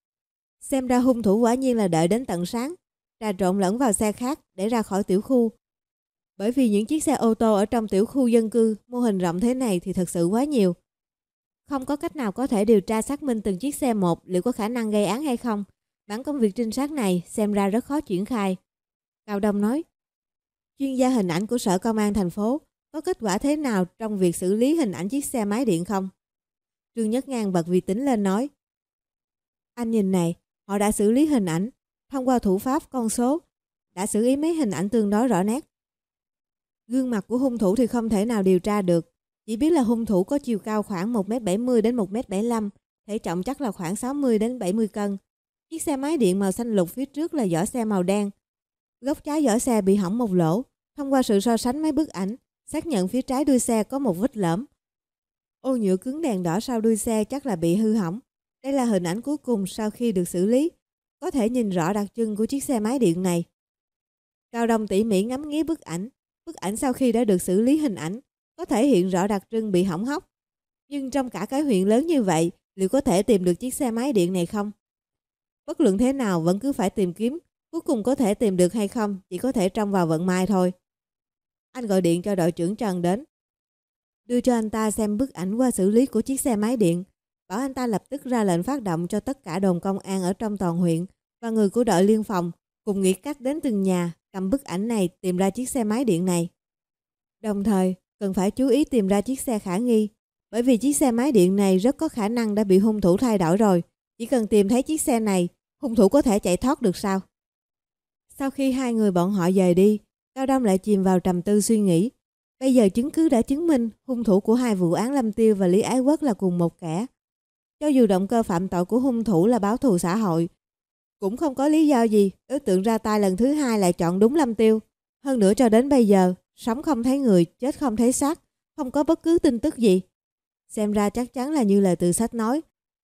Xem ra hung thủ quả nhiên là đợi đến tận sáng, trà trộn lẫn vào xe khác để ra khỏi tiểu khu. Bởi vì những chiếc xe ô tô ở trong tiểu khu dân cư mô hình rộng thế này thì thật sự quá nhiều. Không có cách nào có thể điều tra xác minh từng chiếc xe một liệu có khả năng gây án hay không. Bản công việc trinh sát này xem ra rất khó triển khai. Cao Đông nói, chuyên gia hình ảnh của Sở Công an thành phố có kết quả thế nào trong việc xử lý hình ảnh chiếc xe máy điện không? Trương Nhất Ngang bật vi tính lên nói, anh nhìn này, họ đã xử lý hình ảnh, thông qua thủ pháp con số, đã xử lý mấy hình ảnh tương đối rõ nét. Gương mặt của hung thủ thì không thể nào điều tra được, chỉ biết là hung thủ có chiều cao khoảng một mét bảy mươi đến một mét bảy mươi lăm, thể trọng chắc là khoảng sáu mươi đến bảy mươi cân. Chiếc xe máy điện màu xanh lục phía trước là vỏ xe màu đen. Góc trái vỏ xe bị hỏng một lỗ, thông qua sự so sánh mấy bức ảnh, xác nhận phía trái đuôi xe có một vết lõm. Ô nhựa cứng đèn đỏ sau đuôi xe chắc là bị hư hỏng. Đây là hình ảnh cuối cùng sau khi được xử lý, có thể nhìn rõ đặc trưng của chiếc xe máy điện này. Cao Đông tỉ mỉ ngắm nghía bức ảnh. Bức ảnh sau khi đã được xử lý hình ảnh, có thể hiện rõ đặc trưng bị hỏng hóc. Nhưng trong cả cái huyện lớn như vậy, liệu có thể tìm được chiếc xe máy điện này không? Bất luận thế nào vẫn cứ phải tìm kiếm, cuối cùng có thể tìm được hay không chỉ có thể trông vào vận may thôi. Anh gọi điện cho đội trưởng Trần đến, đưa cho anh ta xem bức ảnh qua xử lý của chiếc xe máy điện, bảo anh ta lập tức ra lệnh phát động cho tất cả đồn công an ở trong toàn huyện và người của đội liên phòng cùng nghĩ cách đến từng nhà cầm bức ảnh này tìm ra chiếc xe máy điện này. Đồng thời, cần phải chú ý tìm ra chiếc xe khả nghi, bởi vì chiếc xe máy điện này rất có khả năng đã bị hung thủ thay đổi rồi. Chỉ cần tìm thấy chiếc xe này, hung thủ có thể chạy thoát được sao? Sau khi hai người bọn họ rời đi, Cao Đông lại chìm vào trầm tư suy nghĩ. Bây giờ chứng cứ đã chứng minh hung thủ của hai vụ án Lâm Tiêu và Lý Ái Quốc là cùng một kẻ. Cho dù động cơ phạm tội của hung thủ là báo thù xã hội, cũng không có lý do gì đối tượng ra tay lần thứ hai lại chọn đúng Lâm Tiêu. Hơn nữa cho đến bây giờ, sống không thấy người, chết không thấy xác, không có bất cứ tin tức gì. Xem ra chắc chắn là như lời từ sách nói,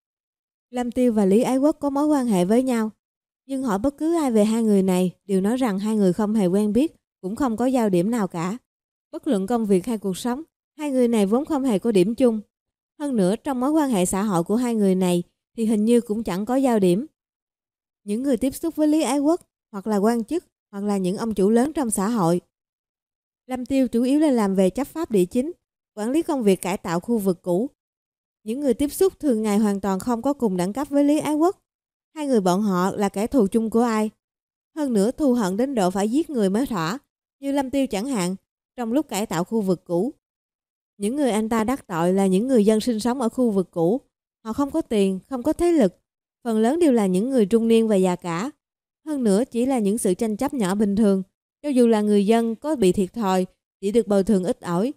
Lâm Tiêu và Lý Ái Quốc có mối quan hệ với nhau. Nhưng hỏi bất cứ ai về hai người này đều nói rằng hai người không hề quen biết, cũng không có giao điểm nào cả. Bất luận công việc hay cuộc sống, hai người này vốn không hề có điểm chung. Hơn nữa trong mối quan hệ xã hội của hai người này thì hình như cũng chẳng có giao điểm. Những người tiếp xúc với Lý Ái Quốc hoặc là quan chức hoặc là những ông chủ lớn trong xã hội. Lâm Tiêu chủ yếu là làm về chấp pháp địa chính, quản lý công việc cải tạo khu vực cũ. Những người tiếp xúc thường ngày hoàn toàn không có cùng đẳng cấp với Lý Ái Quốc. Hai người bọn họ là kẻ thù chung của ai? Hơn nữa thù hận đến độ phải giết người mới thỏa, như Lâm Tiêu chẳng hạn, trong lúc cải tạo khu vực cũ. Những người anh ta đắc tội là những người dân sinh sống ở khu vực cũ. Họ không có tiền, không có thế lực, phần lớn đều là những người trung niên và già cả. Hơn nữa chỉ là những sự tranh chấp nhỏ bình thường, cho dù là người dân có bị thiệt thòi, chỉ được bồi thường ít ỏi,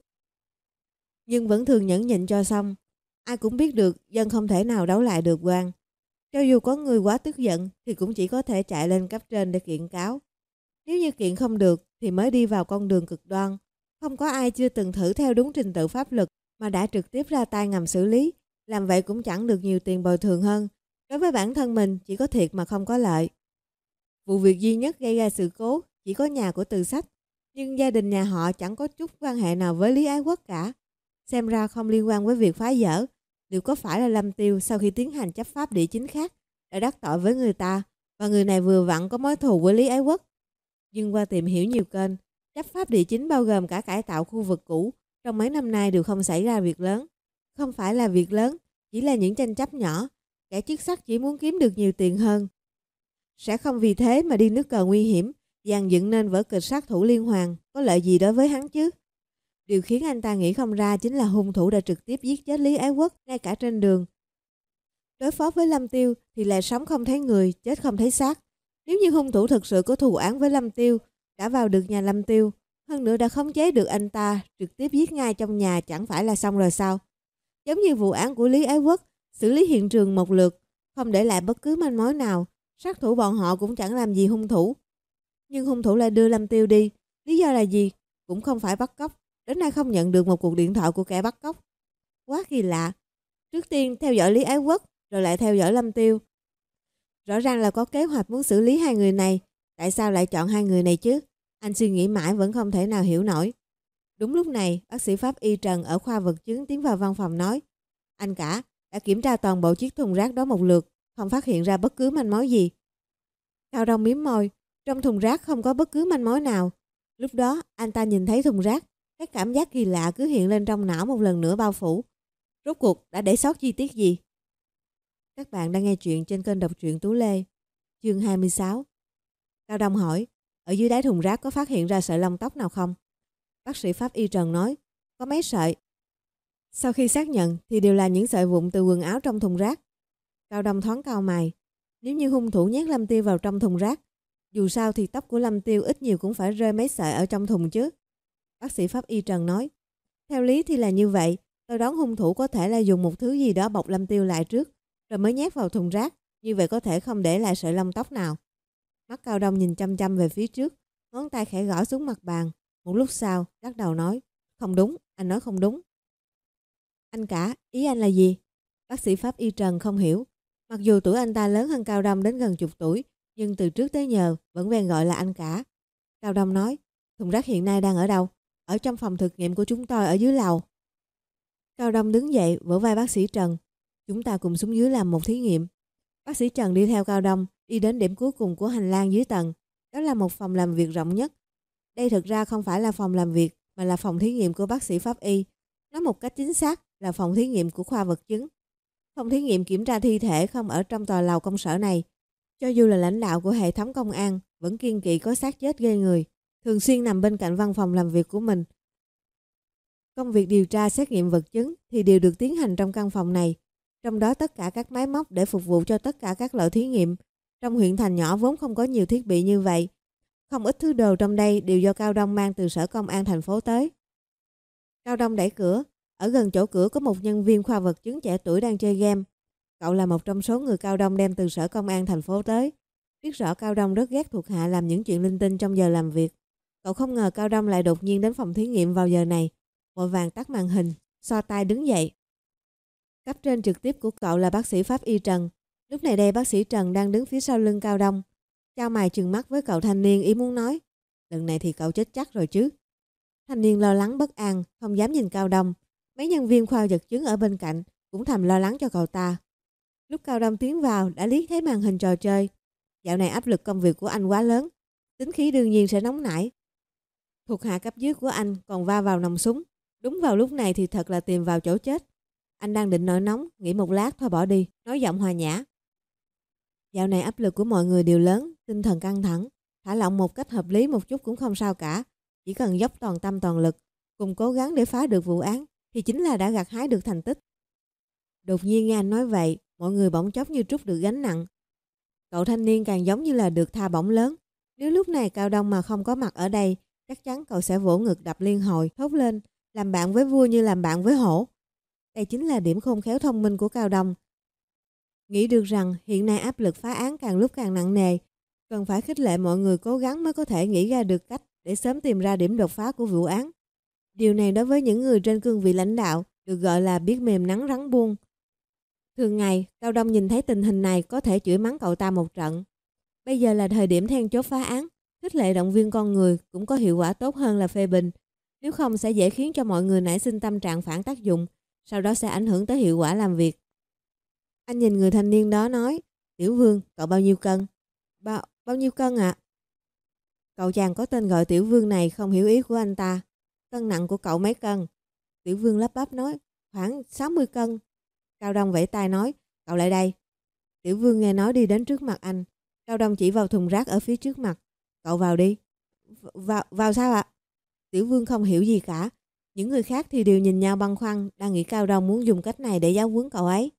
nhưng vẫn thường nhẫn nhịn cho xong. Ai cũng biết được dân không thể nào đấu lại được quan. Cho dù có người quá tức giận thì cũng chỉ có thể chạy lên cấp trên để kiện cáo. Nếu như kiện không được thì mới đi vào con đường cực đoan. Không có ai chưa từng thử theo đúng trình tự pháp luật mà đã trực tiếp ra tay ngầm xử lý. Làm vậy cũng chẳng được nhiều tiền bồi thường hơn. Đối với bản thân mình chỉ có thiệt mà không có lợi. Vụ việc duy nhất gây ra sự cố chỉ có nhà của Từ Sách. Nhưng gia đình nhà họ chẳng có chút quan hệ nào với Lý Ái Quốc cả. Xem ra không liên quan với việc phá dỡ. Liệu có phải là Lâm Tiêu sau khi tiến hành chấp pháp địa chính khác đã đắc tội với người ta và người này vừa vặn có mối thù với Lý Ái Quốc? Nhưng qua tìm hiểu nhiều kênh, chấp pháp địa chính bao gồm cả cải tạo khu vực cũ trong mấy năm nay đều không xảy ra việc lớn. Không phải là việc lớn, chỉ là những tranh chấp nhỏ. Kẻ chức sắc chỉ muốn kiếm được nhiều tiền hơn. Sẽ không vì thế mà đi nước cờ nguy hiểm, dàn dựng nên vở kịch sát thủ liên hoàn, có lợi gì đối với hắn chứ? Điều khiến anh ta nghĩ không ra chính là hung thủ đã trực tiếp giết chết Lý Ái Quốc ngay cả trên đường. Đối phó với Lâm Tiêu thì lại sống không thấy người, chết không thấy xác. Nếu như hung thủ thực sự có thù oán với Lâm Tiêu, đã vào được nhà Lâm Tiêu, hơn nữa đã khống chế được anh ta, trực tiếp giết ngay trong nhà chẳng phải là xong rồi sao? Giống như vụ án của Lý Ái Quốc, xử lý hiện trường một lượt, không để lại bất cứ manh mối nào, sát thủ bọn họ cũng chẳng làm gì hung thủ. Nhưng hung thủ lại đưa Lâm Tiêu đi, lý do là gì? Cũng không phải bắt cóc, đến nay không nhận được một cuộc điện thoại của kẻ bắt cóc. Quá kỳ lạ, trước tiên theo dõi Lý Ái Quốc, rồi lại theo dõi Lâm Tiêu. Rõ ràng là có kế hoạch muốn xử lý hai người này, tại sao lại chọn hai người này chứ? Anh suy nghĩ mãi vẫn không thể nào hiểu nổi. Đúng lúc này, bác sĩ pháp y Trần ở khoa vật chứng tiến vào văn phòng nói: Anh cả, đã kiểm tra toàn bộ chiếc thùng rác đó một lượt, không phát hiện ra bất cứ manh mối gì. Cao Đông mím môi, trong thùng rác không có bất cứ manh mối nào. Lúc đó, anh ta nhìn thấy thùng rác, cái cảm giác kỳ lạ cứ hiện lên trong não một lần nữa bao phủ. Rốt cuộc đã để sót chi tiết gì? Các bạn đang nghe chuyện trên kênh đọc truyện Tú Lê, chương hai mươi sáu. Cao Đông hỏi, ở dưới đáy thùng rác có phát hiện ra sợi lông tóc nào không? Bác sĩ pháp y Trần nói, có mấy sợi. Sau khi xác nhận thì đều là những sợi vụn từ quần áo trong thùng rác. Cao Đông thoáng cau mày. Nếu như hung thủ nhét Lâm Tiêu vào trong thùng rác, dù sao thì tóc của Lâm Tiêu ít nhiều cũng phải rơi mấy sợi ở trong thùng chứ. Bác sĩ pháp y Trần nói, theo lý thì là như vậy. Tôi đoán hung thủ có thể là dùng một thứ gì đó bọc Lâm Tiêu lại trước, rồi mới nhét vào thùng rác. Như vậy có thể không để lại sợi lông tóc nào. Mắt Cao Đông nhìn chăm chăm về phía trước, ngón tay khẽ gõ xuống mặt bàn. Một lúc sau, lắc đầu nói, không đúng, anh nói không đúng. Anh cả, ý anh là gì? Bác sĩ pháp y Trần không hiểu. Mặc dù tuổi anh ta lớn hơn Cao Đông đến gần chục tuổi, nhưng từ trước tới giờ vẫn quen gọi là anh cả. Cao Đông nói, thùng rác hiện nay đang ở đâu? Ở trong phòng thực nghiệm của chúng tôi ở dưới lầu. Cao Đông đứng dậy vỗ vai bác sĩ Trần. Chúng ta cùng xuống dưới làm một thí nghiệm. Bác sĩ Trần đi theo Cao Đông, đi đến điểm cuối cùng của hành lang dưới tầng. Đó là một phòng làm việc rộng nhất. Đây thực ra không phải là phòng làm việc, mà là phòng thí nghiệm của bác sĩ pháp y. Nói một cách chính xác là phòng thí nghiệm của khoa vật chứng. Phòng thí nghiệm kiểm tra thi thể không ở trong tòa lầu công sở này. Cho dù là lãnh đạo của hệ thống công an, vẫn kiêng kỵ có xác chết ghê người, thường xuyên nằm bên cạnh văn phòng làm việc của mình. Công việc điều tra xét nghiệm vật chứng thì đều được tiến hành trong căn phòng này. Trong đó tất cả các máy móc để phục vụ cho tất cả các loại thí nghiệm. Trong huyện thành nhỏ vốn không có nhiều thiết bị như vậy. Không ít thứ đồ trong đây đều do Cao Đông mang từ sở công an thành phố tới. Cao Đông đẩy cửa. Ở gần chỗ cửa có một nhân viên khoa vật chứng trẻ tuổi đang chơi game. Cậu là một trong số người Cao Đông đem từ sở công an thành phố tới. Biết rõ Cao Đông rất ghét thuộc hạ làm những chuyện linh tinh trong giờ làm việc. Cậu không ngờ Cao Đông lại đột nhiên đến phòng thí nghiệm vào giờ này. Vội vàng tắt màn hình, xoa tay đứng dậy. Cấp trên trực tiếp của cậu là bác sĩ pháp y Trần. Lúc này đây bác sĩ Trần đang đứng phía sau lưng Cao Đông. Chau mày trừng mắt với cậu thanh niên ý muốn nói. Lần này thì cậu chết chắc rồi chứ. Thanh niên lo lắng bất an, không dám nhìn Cao Đông. Mấy nhân viên khoa vật chứng ở bên cạnh cũng thầm lo lắng cho cậu ta. Lúc Cao Đông tiến vào đã liếc thấy màn hình trò chơi. Dạo này áp lực công việc của anh quá lớn, tính khí đương nhiên sẽ nóng nảy. Thuộc hạ cấp dưới của anh còn va vào nòng súng. Đúng vào lúc này thì thật là tìm vào chỗ chết. Anh đang định nổi nóng, nghĩ một lát thôi bỏ đi, nói giọng hòa nhã. Dạo này áp lực của mọi người đều lớn, tinh thần căng thẳng. Thả lỏng một cách hợp lý một chút cũng không sao cả. Chỉ cần dốc toàn tâm toàn lực, cùng cố gắng để phá được vụ án, thì chính là đã gặt hái được thành tích. Đột nhiên nghe anh nói vậy, mọi người bỗng chốc như trút được gánh nặng. Cậu thanh niên càng giống như là được tha bổng lớn. Nếu lúc này Cao Đông mà không có mặt ở đây, chắc chắn cậu sẽ vỗ ngực đập liên hồi, thốt lên, làm bạn với vua như làm bạn với hổ. Đây chính là điểm khôn khéo thông minh của Cao Đông. Nghĩ được rằng hiện nay áp lực phá án càng lúc càng nặng nề, cần phải khích lệ mọi người cố gắng mới có thể nghĩ ra được cách để sớm tìm ra điểm đột phá của vụ án. Điều này đối với những người trên cương vị lãnh đạo được gọi là biết mềm nắng rắn buông. Thường ngày, Cao Đông nhìn thấy tình hình này có thể chửi mắng cậu ta một trận. Bây giờ là thời điểm then chốt phá án, khích lệ động viên con người cũng có hiệu quả tốt hơn là phê bình. Nếu không sẽ dễ khiến cho mọi người nảy sinh tâm trạng phản tác dụng, sau đó sẽ ảnh hưởng tới hiệu quả làm việc. Anh nhìn người thanh niên đó nói, Tiểu Vương, cậu bao nhiêu cân? Bao, bao nhiêu cân ạ? À? Cậu chàng có tên gọi Tiểu Vương này không hiểu ý của anh ta. Cân nặng của cậu mấy cân? Tiểu Vương lắp bắp nói, khoảng sáu mươi cân. Cao Đông vẫy tay nói, cậu lại đây. Tiểu Vương nghe nói đi đến trước mặt anh. Cao Đông chỉ vào thùng rác ở phía trước mặt. Cậu vào đi. Vào, vào sao ạ? À? Tiểu Vương không hiểu gì cả. Những người khác thì đều nhìn nhau băn khoăn, đang nghĩ Cao Đông muốn dùng cách này để giáo huấn cậu ấy.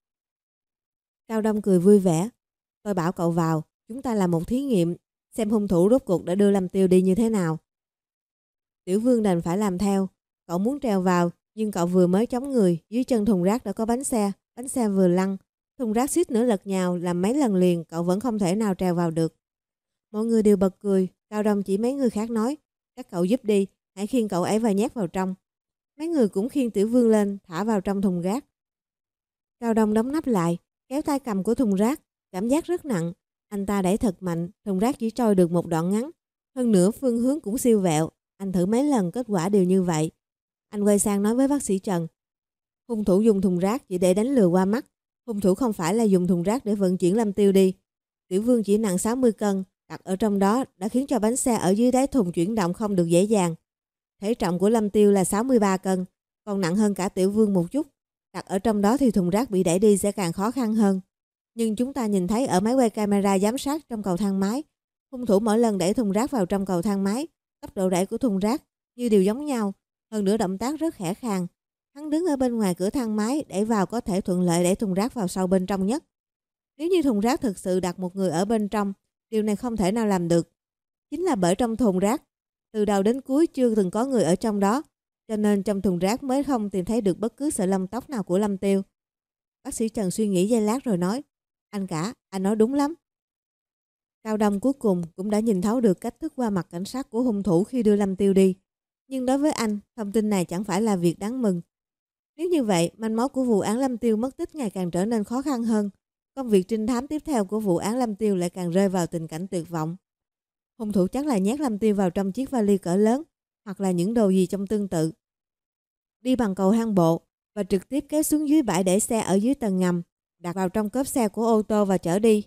Cao Đông cười vui vẻ. Tôi bảo cậu vào, chúng ta làm một thí nghiệm, xem hung thủ rốt cuộc đã đưa Lâm Tiêu đi như thế nào. Tiểu Vương đành phải làm theo. Cậu muốn trèo vào, nhưng cậu vừa mới chống người, dưới chân thùng rác đã có bánh xe, bánh xe vừa lăn. Thùng rác suýt nữa lật nhào, làm mấy lần liền cậu vẫn không thể nào trèo vào được. Mọi người đều bật cười, Cao Đông chỉ mấy người khác nói, các cậu giúp đi, hãy khiêng cậu ấy và nhét vào trong. Mấy người cũng khiêng Tiểu Vương lên, thả vào trong thùng rác. Cao Đông đóng nắp lại, kéo tay cầm của thùng rác, cảm giác rất nặng. Anh ta đẩy thật mạnh, thùng rác chỉ trôi được một đoạn ngắn. Hơn nữa phương hướng cũng siêu vẹo, anh thử mấy lần kết quả đều như vậy. Anh quay sang nói với bác sĩ Trần. Hung thủ dùng thùng rác chỉ để đánh lừa qua mắt. Hung thủ không phải là dùng thùng rác để vận chuyển Lâm Tiêu đi. Tiểu Vương chỉ nặng sáu mươi cân, đặt ở trong đó đã khiến cho bánh xe ở dưới đáy thùng chuyển động không được dễ dàng. Thể trọng của Lâm Tiêu là sáu mươi ba cân, còn nặng hơn cả Tiểu Vương một chút. Đặt ở trong đó thì thùng rác bị đẩy đi sẽ càng khó khăn hơn. Nhưng chúng ta nhìn thấy ở máy quay camera giám sát trong cầu thang máy, hung thủ mỗi lần đẩy thùng rác vào trong cầu thang máy, tốc độ đẩy của thùng rác như đều giống nhau, hơn nữa động tác rất khẽ khàng. Hắn đứng ở bên ngoài cửa thang máy, đẩy vào có thể thuận lợi đẩy thùng rác vào sâu bên trong nhất. Nếu như thùng rác thực sự đặt một người ở bên trong, điều này không thể nào làm được. Chính là bởi trong thùng rác, từ đầu đến cuối chưa từng có người ở trong đó, cho nên trong thùng rác mới không tìm thấy được bất cứ sợi lông tóc nào của Lâm Tiêu. Bác sĩ Trần suy nghĩ giây lát rồi nói, anh cả, anh nói đúng lắm. Cao Đông cuối cùng cũng đã nhìn thấu được cách thức qua mặt cảnh sát của hung thủ khi đưa Lâm Tiêu đi. Nhưng đối với anh, thông tin này chẳng phải là việc đáng mừng. Nếu như vậy, manh mối của vụ án Lâm Tiêu mất tích ngày càng trở nên khó khăn hơn. Công việc trinh thám tiếp theo của vụ án Lâm Tiêu lại càng rơi vào tình cảnh tuyệt vọng. Hung thủ chắc là nhét Lâm Tiêu vào trong chiếc vali cỡ lớn, hoặc là những đồ gì trong tương tự. Đi bằng cầu thang bộ và trực tiếp kéo xuống dưới bãi để xe ở dưới tầng ngầm, đặt vào trong cốp xe của ô tô và chở đi.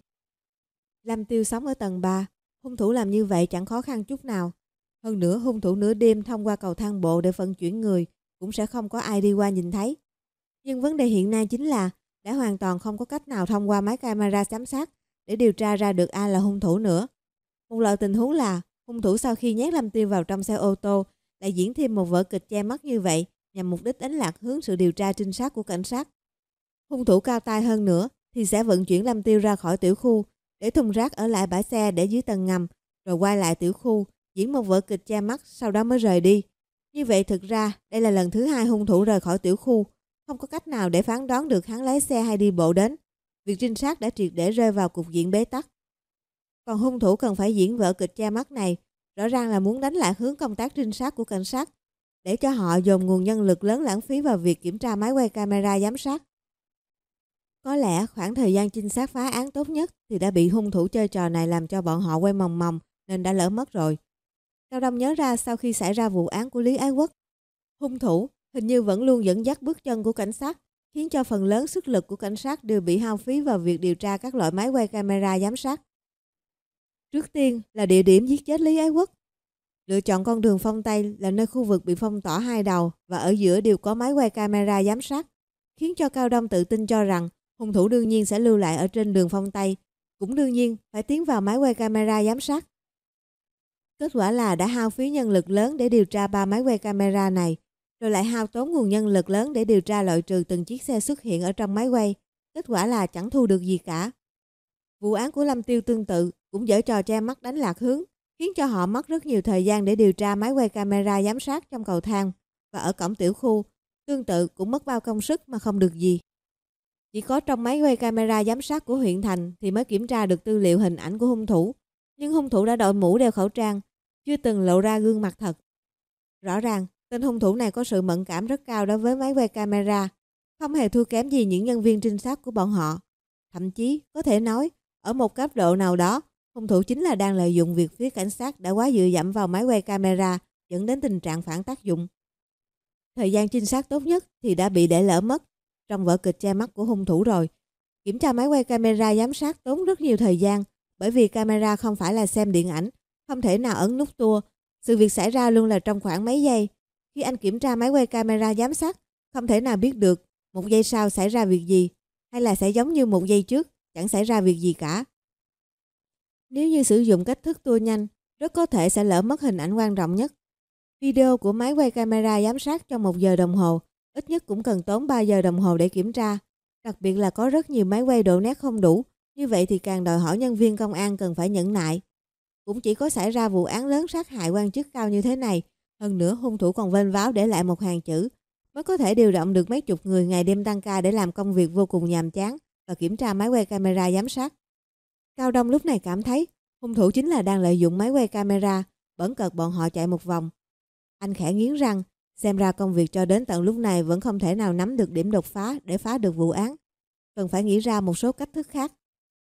Lâm Tiêu sống ở tầng ba, hung thủ làm như vậy chẳng khó khăn chút nào. Hơn nữa hung thủ nửa đêm thông qua cầu thang bộ để vận chuyển người cũng sẽ không có ai đi qua nhìn thấy. Nhưng vấn đề hiện nay chính là đã hoàn toàn không có cách nào thông qua máy camera giám sát để điều tra ra được ai là hung thủ nữa. Một loại tình huống là hung thủ sau khi nhét Lâm Tiêu vào trong xe ô tô lại diễn thêm một vở kịch che mắt như vậy nhằm mục đích đánh lạc hướng sự điều tra trinh sát của cảnh sát. Hung thủ cao tay hơn nữa thì sẽ vận chuyển Lâm Tiêu ra khỏi tiểu khu, để thùng rác ở lại bãi xe để dưới tầng ngầm, rồi quay lại tiểu khu diễn một vở kịch che mắt, sau đó mới rời đi. Như vậy thực ra đây là lần thứ hai hung thủ rời khỏi tiểu khu, không có cách nào để phán đoán được hắn lái xe hay đi bộ đến. Việc trinh sát đã triệt để rơi vào cục diện bế tắc. Còn hung thủ cần phải diễn vở kịch che mắt này, rõ ràng là muốn đánh lạc hướng công tác trinh sát của cảnh sát, để cho họ dồn nguồn nhân lực lớn lãng phí vào việc kiểm tra máy quay camera giám sát. Có lẽ khoảng thời gian trinh sát phá án tốt nhất thì đã bị hung thủ chơi trò này làm cho bọn họ quay mòng mòng nên đã lỡ mất rồi. Cao Đông nhớ ra sau khi xảy ra vụ án của Lý Ái Quốc, hung thủ hình như vẫn luôn dẫn dắt bước chân của cảnh sát, khiến cho phần lớn sức lực của cảnh sát đều bị hao phí vào việc điều tra các loại máy quay camera giám sát. Trước tiên là địa điểm giết chết Lý Ái Quốc. Lựa chọn con đường phong Tây là nơi khu vực bị phong tỏa hai đầu và ở giữa đều có máy quay camera giám sát, khiến cho Cao Đông tự tin cho rằng hung thủ đương nhiên sẽ lưu lại ở trên đường phong Tây, cũng đương nhiên phải tiến vào máy quay camera giám sát. Kết quả là đã hao phí nhân lực lớn để điều tra ba máy quay camera này, rồi lại hao tốn nguồn nhân lực lớn để điều tra loại trừ từng chiếc xe xuất hiện ở trong máy quay. Kết quả là chẳng thu được gì cả. Vụ án của Lâm Tiêu tương tự cũng giở trò che mắt đánh lạc hướng, khiến cho họ mất rất nhiều thời gian để điều tra máy quay camera giám sát trong cầu thang và ở cổng tiểu khu. Tương tự cũng mất bao công sức mà không được gì. Chỉ có trong máy quay camera giám sát của huyện thành thì mới kiểm tra được tư liệu hình ảnh của hung thủ. Nhưng hung thủ đã đội mũ đeo khẩu trang, chưa từng lộ ra gương mặt thật. Rõ ràng, tên hung thủ này có sự mẫn cảm rất cao đối với máy quay camera, không hề thua kém gì những nhân viên trinh sát của bọn họ. Thậm chí, có thể nói, ở một cấp độ nào đó, hung thủ chính là đang lợi dụng việc phía cảnh sát đã quá dựa dẫm vào máy quay camera, dẫn đến tình trạng phản tác dụng. Thời gian trinh sát tốt nhất thì đã bị để lỡ mất trong vở kịch che mắt của hung thủ rồi. Kiểm tra máy quay camera giám sát tốn rất nhiều thời gian, bởi vì camera không phải là xem điện ảnh, không thể nào ấn nút tua. Sự việc xảy ra luôn là trong khoảng mấy giây. Khi anh kiểm tra máy quay camera giám sát, không thể nào biết được một giây sau xảy ra việc gì, hay là sẽ giống như một giây trước, chẳng xảy ra việc gì cả. Nếu như sử dụng cách thức tua nhanh, rất có thể sẽ lỡ mất hình ảnh quan trọng nhất. Video của máy quay camera giám sát trong một giờ đồng hồ, ít nhất cũng cần tốn ba giờ đồng hồ để kiểm tra. Đặc biệt là có rất nhiều máy quay độ nét không đủ, như vậy thì càng đòi hỏi nhân viên công an cần phải nhẫn nại. Cũng chỉ có xảy ra vụ án lớn sát hại quan chức cao như thế này, hơn nữa hung thủ còn vênh váo để lại một hàng chữ, mới có thể điều động được mấy chục người ngày đêm tăng ca để làm công việc vô cùng nhàm chán và kiểm tra máy quay camera giám sát. Cao Đông lúc này cảm thấy hung thủ chính là đang lợi dụng máy quay camera, bỡn cợt bọn họ chạy một vòng. Anh khẽ nghiến răng, xem ra công việc cho đến tận lúc này vẫn không thể nào nắm được điểm đột phá để phá được vụ án. Cần phải nghĩ ra một số cách thức khác.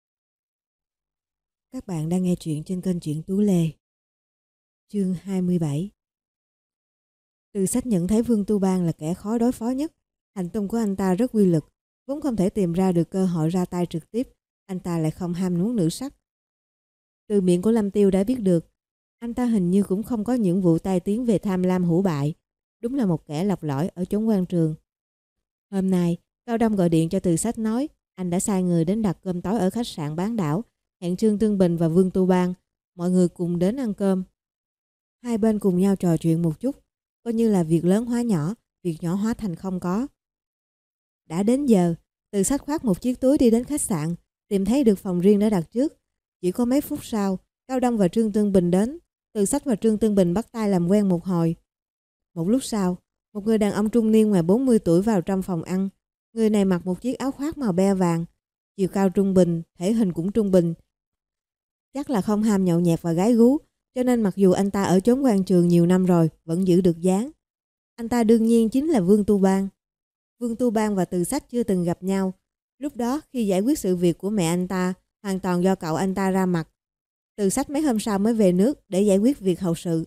Các bạn đang nghe chuyện trên kênh Truyện Tú Lê. Chương hai mươi bảy. Từ Sách nhận thấy Vương Tu Bang là kẻ khó đối phó nhất. Hành tung của anh ta rất uy lực, vốn không thể tìm ra được cơ hội ra tay trực tiếp. Anh ta lại không ham muốn nữ sắc. Từ miệng của Lâm Tiêu đã biết được, anh ta hình như cũng không có những vụ tai tiếng về tham lam hủ bại. Đúng là một kẻ lọc lõi ở chốn quan trường. Hôm nay, Cao Đông gọi điện cho Từ Sách nói anh đã sai người đến đặt cơm tối ở khách sạn Bán Đảo, hẹn Trương Tương Bình và Vương Tu Bang, mọi người cùng đến ăn cơm. Hai bên cùng nhau trò chuyện một chút, coi như là việc lớn hóa nhỏ, việc nhỏ hóa thành không có. Đã đến giờ, Từ Sách khoác một chiếc túi đi đến khách sạn, tìm thấy được phòng riêng đã đặt trước. Chỉ có mấy phút sau, Cao Đông và Trương Tương Bình đến. Từ Sách và Trương Tương Bình bắt tay làm quen một hồi. Một lúc sau, một người đàn ông trung niên ngoài bốn mươi tuổi vào trong phòng ăn. Người này mặc một chiếc áo khoác màu be vàng, chiều cao trung bình, thể hình cũng trung bình. Chắc là không ham nhậu nhẹt và gái gú, cho nên mặc dù anh ta ở chốn quan trường nhiều năm rồi, vẫn giữ được dáng. Anh ta đương nhiên chính là Vương Tu Bang. Vương Tu Bang và Từ Sách chưa từng gặp nhau. Lúc đó khi giải quyết sự việc của mẹ anh ta, hoàn toàn do cậu anh ta ra mặt. Từ Sách mấy hôm sau mới về nước để giải quyết việc hậu sự.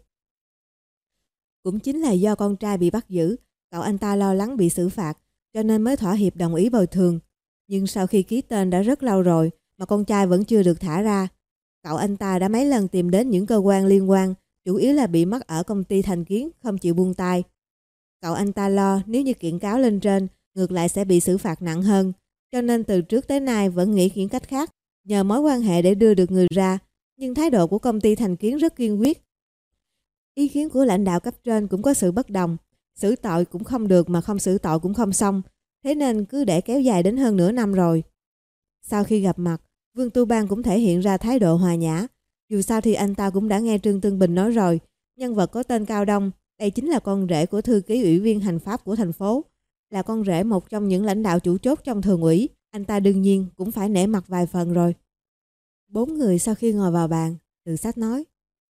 Cũng chính là do con trai bị bắt giữ, cậu anh ta lo lắng bị xử phạt, cho nên mới thỏa hiệp đồng ý bồi thường. Nhưng sau khi ký tên đã rất lâu rồi mà con trai vẫn chưa được thả ra. Cậu anh ta đã mấy lần tìm đến những cơ quan liên quan, chủ yếu là bị mắc ở công ty Thành Kiến, không chịu buông tay. Cậu anh ta lo nếu như kiện cáo lên trên, ngược lại sẽ bị xử phạt nặng hơn, cho nên từ trước tới nay vẫn nghĩ những cách khác, nhờ mối quan hệ để đưa được người ra. Nhưng thái độ của công ty Thành Kiến rất kiên quyết. Ý kiến của lãnh đạo cấp trên cũng có sự bất đồng, xử tội cũng không được mà không xử tội cũng không xong, thế nên cứ để kéo dài đến hơn nửa năm rồi. Sau khi gặp mặt, Vương Tu Bang cũng thể hiện ra thái độ hòa nhã. Dù sao thì anh ta cũng đã nghe Trương Tương Bình nói rồi, nhân vật có tên Cao Đông, đây chính là con rể của thư ký ủy viên hành pháp của thành phố, là con rể một trong những lãnh đạo chủ chốt trong thường ủy, anh ta đương nhiên cũng phải nể mặt vài phần rồi. Bốn người sau khi ngồi vào bàn, Từ Sách nói: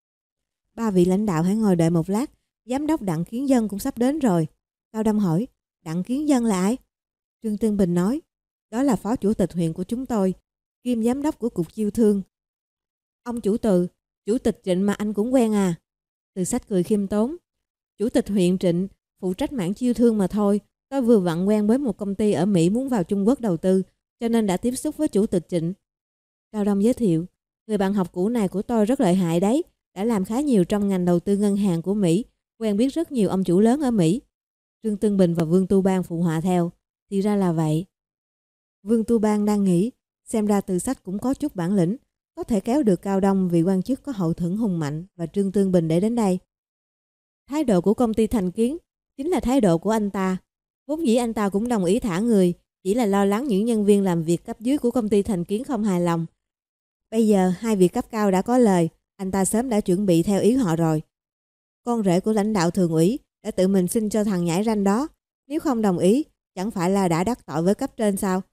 ba vị lãnh đạo hãy ngồi đợi một lát, giám đốc Đặng Kiến Dân cũng sắp đến rồi. Cao Đông hỏi: Đặng Kiến Dân là ai? Trương Tương Bình nói: đó là phó chủ tịch huyện của chúng tôi, kiêm giám đốc của cục chiêu thương. Ông chủ Từ, chủ tịch Trịnh mà anh cũng quen à? Từ Sách cười khiêm tốn: chủ tịch huyện Trịnh phụ trách mảng chiêu thương mà thôi, tôi vừa vặn quen với một công ty ở Mỹ muốn vào Trung Quốc đầu tư, cho nên đã tiếp xúc với chủ tịch Trịnh. Cao Đông giới thiệu: người bạn học cũ này của tôi rất lợi hại đấy, đã làm khá nhiều trong ngành đầu tư ngân hàng của Mỹ, quen biết rất nhiều ông chủ lớn ở Mỹ. Trương Tương Bình và Vương Tu Bang phụ họa theo: thì ra là vậy. Vương Tu Bang đang nghĩ, xem ra Từ Sách cũng có chút bản lĩnh, có thể kéo được Cao Đông vì quan chức có hậu thuẫn hùng mạnh và Trương Tương Bình để đến đây. Thái độ của công ty Thành Kiến chính là thái độ của anh ta. Vốn dĩ anh ta cũng đồng ý thả người, chỉ là lo lắng những nhân viên làm việc cấp dưới của công ty Thành Kiến không hài lòng. Bây giờ hai vị cấp cao đã có lời, anh ta sớm đã chuẩn bị theo ý họ rồi. Con rể của lãnh đạo thường ủy đã tự mình xin cho thằng nhãi ranh đó, nếu không đồng ý, chẳng phải là đã đắc tội với cấp trên sao?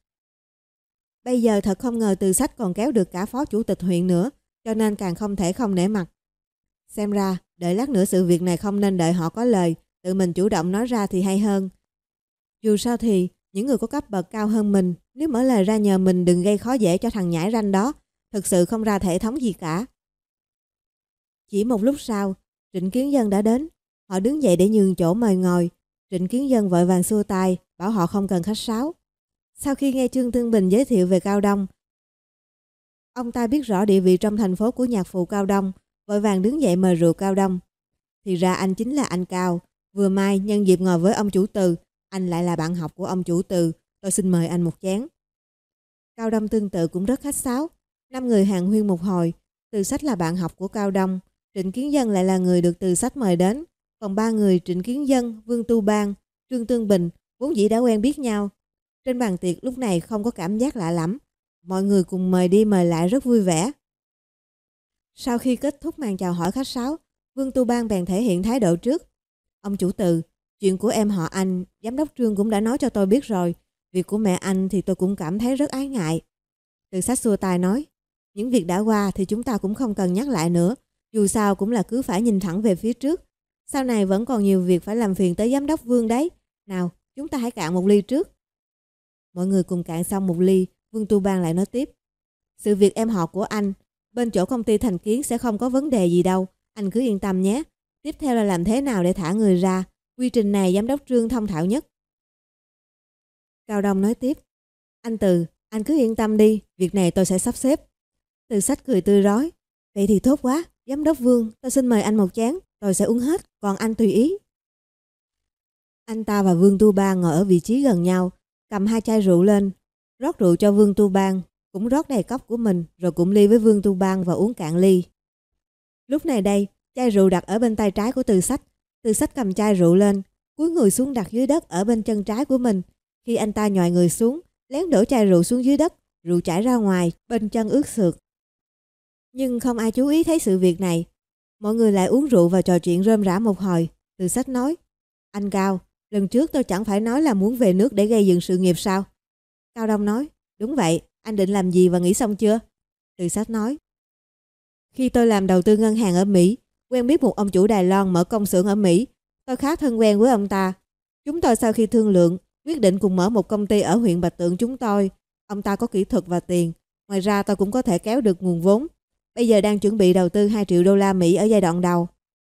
Bây giờ thật không ngờ Từ Sách còn kéo được cả phó chủ tịch huyện nữa, cho nên càng không thể không nể mặt. Xem ra, đợi lát nữa sự việc này không nên đợi họ có lời, tự mình chủ động nói ra thì hay hơn. Dù sao thì, những người có cấp bậc cao hơn mình, nếu mở lời ra nhờ mình đừng gây khó dễ cho thằng nhãi ranh đó, thực sự không ra thể thống gì cả. Chỉ một lúc sau, Trịnh Kiến Dân đã đến. Họ đứng dậy để nhường chỗ mời ngồi. Trịnh Kiến Dân vội vàng xua tay, bảo họ không cần khách sáo. Sau khi nghe Trương Tương Bình giới thiệu về Cao Đông, ông ta biết rõ địa vị trong thành phố của nhạc phụ Cao Đông, vội vàng đứng dậy mời rượu Cao Đông. Thì ra anh chính là anh Cao. Vừa mai nhân dịp ngồi với ông chủ Từ, anh lại là bạn học của ông chủ Từ, tôi xin mời anh một chén. Cao Đông tương tự cũng rất khách sáo. Năm người hàn huyên một hồi. Từ Sách là bạn học của Cao Đông, Trịnh Kiến Dân lại là người được Từ Sách mời đến. Còn ba người Trịnh Kiến Dân, Vương Tu Bang, Trương Tương Bình vốn dĩ đã quen biết nhau. Trên bàn tiệc lúc này không có cảm giác lạ lẫm, mọi người cùng mời đi mời lại rất vui vẻ. Sau khi kết thúc màn chào hỏi khách sáo, Vương Tu Bang bèn thể hiện thái độ trước. Ông chủ Từ, chuyện của em họ anh, giám đốc Trương cũng đã nói cho tôi biết rồi. Việc của mẹ anh thì tôi cũng cảm thấy rất ái ngại. Từ Sách xua tay nói, những việc đã qua thì chúng ta cũng không cần nhắc lại nữa. Dù sao cũng là cứ phải nhìn thẳng về phía trước. Sau này vẫn còn nhiều việc phải làm phiền tới giám đốc Vương đấy. Nào, chúng ta hãy cạn một ly trước. Mọi người cùng cạn xong một ly, Vương Tu Bang lại nói tiếp. Sự việc em họ của anh, bên chỗ công ty Thành Kiến sẽ không có vấn đề gì đâu. Anh cứ yên tâm nhé. Tiếp theo là làm thế nào để thả người ra. Quy trình này giám đốc Trương thông thạo nhất. Cao Đông nói tiếp. Anh Từ, anh cứ yên tâm đi, việc này tôi sẽ sắp xếp. Từ Sách cười tươi rói. Vậy thì tốt quá, giám đốc Vương, tôi xin mời anh một chén, tôi sẽ uống hết, còn anh tùy ý. Anh ta và Vương Tu Bang ngồi ở vị trí gần nhau, cầm hai chai rượu lên, rót rượu cho Vương Tu Bang, cũng rót đầy cốc của mình, rồi cũng ly với Vương Tu Bang và uống cạn ly. Lúc này đây, chai rượu đặt ở bên tay trái của Từ Sách. Từ Sách cầm chai rượu lên, cúi người xuống đặt dưới đất ở bên chân trái của mình. Khi anh ta nhòi người xuống, lén đổ chai rượu xuống dưới đất, rượu chảy ra ngoài, bên chân ướt sượt. Nhưng không ai chú ý thấy sự việc này. Mọi người lại uống rượu và trò chuyện rơm rả một hồi. Từ Sách nói, anh Cao, lần trước tôi chẳng phải nói là muốn về nước để gây dựng sự nghiệp sao? Cao Đông nói, đúng vậy, anh định làm gì và nghĩ xong chưa? Từ Sách nói, khi tôi làm đầu tư ngân hàng ở Mỹ, quen biết một ông chủ Đài Loan mở công xưởng ở Mỹ. Tôi khá thân quen với ông ta. Chúng tôi sau khi thương lượng, quyết định cùng mở một công ty ở huyện Bạch Tượng chúng tôi. Ông ta có kỹ thuật và tiền. Ngoài ra tôi cũng có thể kéo được nguồn vốn. Bây giờ đang chuẩn bị đầu tư hai triệu đô la Mỹ ở giai đoạn đầu.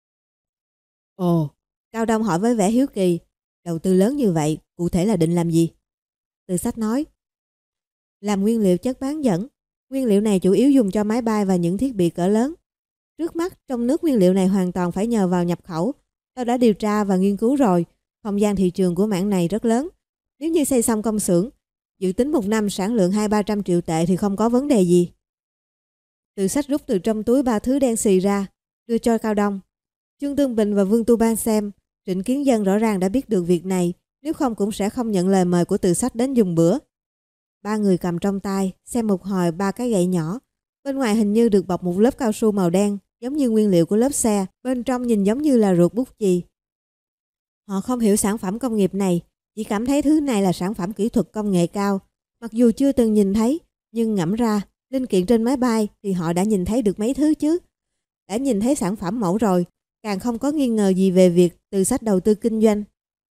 Ồ, Cao Đông hỏi với vẻ hiếu kỳ. Đầu tư lớn như vậy, cụ thể là định làm gì? Từ Sách nói, làm nguyên liệu chất bán dẫn. Nguyên liệu này chủ yếu dùng cho máy bay và những thiết bị cỡ lớn. Trước mắt, trong nước nguyên liệu này hoàn toàn phải nhờ vào nhập khẩu. Tôi đã điều tra và nghiên cứu rồi. Không gian thị trường của mảng này rất lớn. Nếu như xây xong công xưởng, dự tính một năm sản lượng hai ba trăm triệu tệ thì không có vấn đề gì. Từ Sách rút từ trong túi ba thứ đen xì ra, đưa cho Cao Đông. Trương Tương Bình và Vương Tu Bang xem. Trịnh Kiến Dân rõ ràng đã biết được việc này, nếu không cũng sẽ không nhận lời mời của Từ Sách đến dùng bữa. Ba người cầm trong tay, xem một hồi ba cái gậy nhỏ. Bên ngoài hình như được bọc một lớp cao su màu đen, giống như nguyên liệu của lớp xe. Bên trong nhìn giống như là ruột bút chì. Họ không hiểu sản phẩm công nghiệp này, chỉ cảm thấy thứ này là sản phẩm kỹ thuật công nghệ cao. Mặc dù chưa từng nhìn thấy, nhưng ngẫm ra, linh kiện trên máy bay thì họ đã nhìn thấy được mấy thứ chứ. Đã nhìn thấy sản phẩm mẫu rồi, càng không có nghi ngờ gì về việc Từ Sách đầu tư kinh doanh.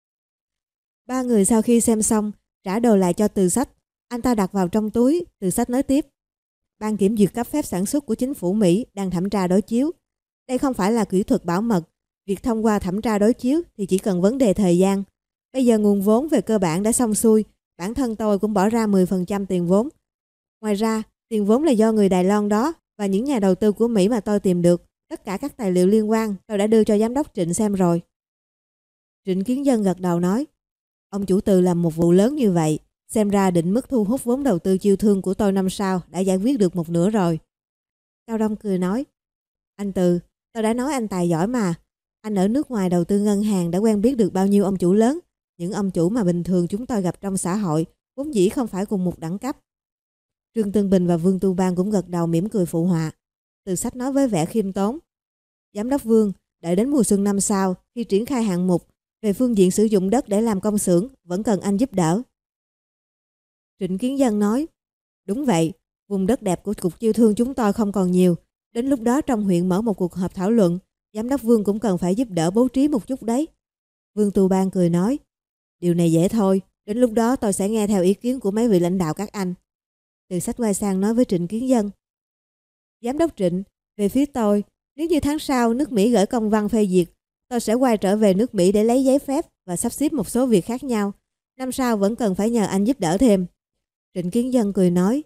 Ba người sau khi xem xong, trả đồ lại cho Từ Sách. Anh ta đặt vào trong túi. Từ Sách nói tiếp, ban kiểm duyệt cấp phép sản xuất của chính phủ Mỹ đang thẩm tra đối chiếu. Đây không phải là kỹ thuật bảo mật. Việc thông qua thẩm tra đối chiếu thì chỉ cần vấn đề thời gian. Bây giờ nguồn vốn về cơ bản đã xong xuôi. Bản thân tôi cũng bỏ ra mười phần trăm tiền vốn. Ngoài ra, tiền vốn là do người Đài Loan đó và những nhà đầu tư của Mỹ mà tôi tìm được. Tất cả các tài liệu liên quan tôi đã đưa cho giám đốc Trịnh xem rồi. Trịnh Kiến Dân gật đầu nói, ông chủ Từ làm một vụ lớn như vậy, xem ra định mức thu hút vốn đầu tư chiêu thương của tôi năm sau đã giải quyết được một nửa rồi. Cao Đông cười nói, anh Từ, tôi đã nói anh tài giỏi mà. Anh ở nước ngoài đầu tư ngân hàng đã quen biết được bao nhiêu ông chủ lớn. Những ông chủ mà bình thường chúng tôi gặp trong xã hội vốn dĩ không phải cùng một đẳng cấp. Trương Tương Bình và Vương Tu Bang cũng gật đầu mỉm cười phụ họa. Từ Sách nói với vẻ khiêm tốn, giám đốc Vương, đợi đến mùa xuân năm sau, khi triển khai hạng mục về phương diện sử dụng đất để làm công xưởng, vẫn cần anh giúp đỡ. Trịnh Kiến Dân nói, đúng vậy, vùng đất đẹp của cục chiêu thương chúng tôi không còn nhiều. Đến lúc đó trong huyện mở một cuộc họp thảo luận, giám đốc Vương cũng cần phải giúp đỡ bố trí một chút đấy. Vương Tu Bang cười nói, điều này dễ thôi, đến lúc đó tôi sẽ nghe theo ý kiến của mấy vị lãnh đạo các anh. Từ Sách quay sang nói với Trịnh Kiến Dân, giám đốc Trịnh, về phía tôi, nếu như tháng sau nước Mỹ gửi công văn phê duyệt, tôi sẽ quay trở về nước Mỹ để lấy giấy phép và sắp xếp một số việc khác nhau. Năm sau vẫn cần phải nhờ anh giúp đỡ thêm. Trịnh Kiến Dân cười nói,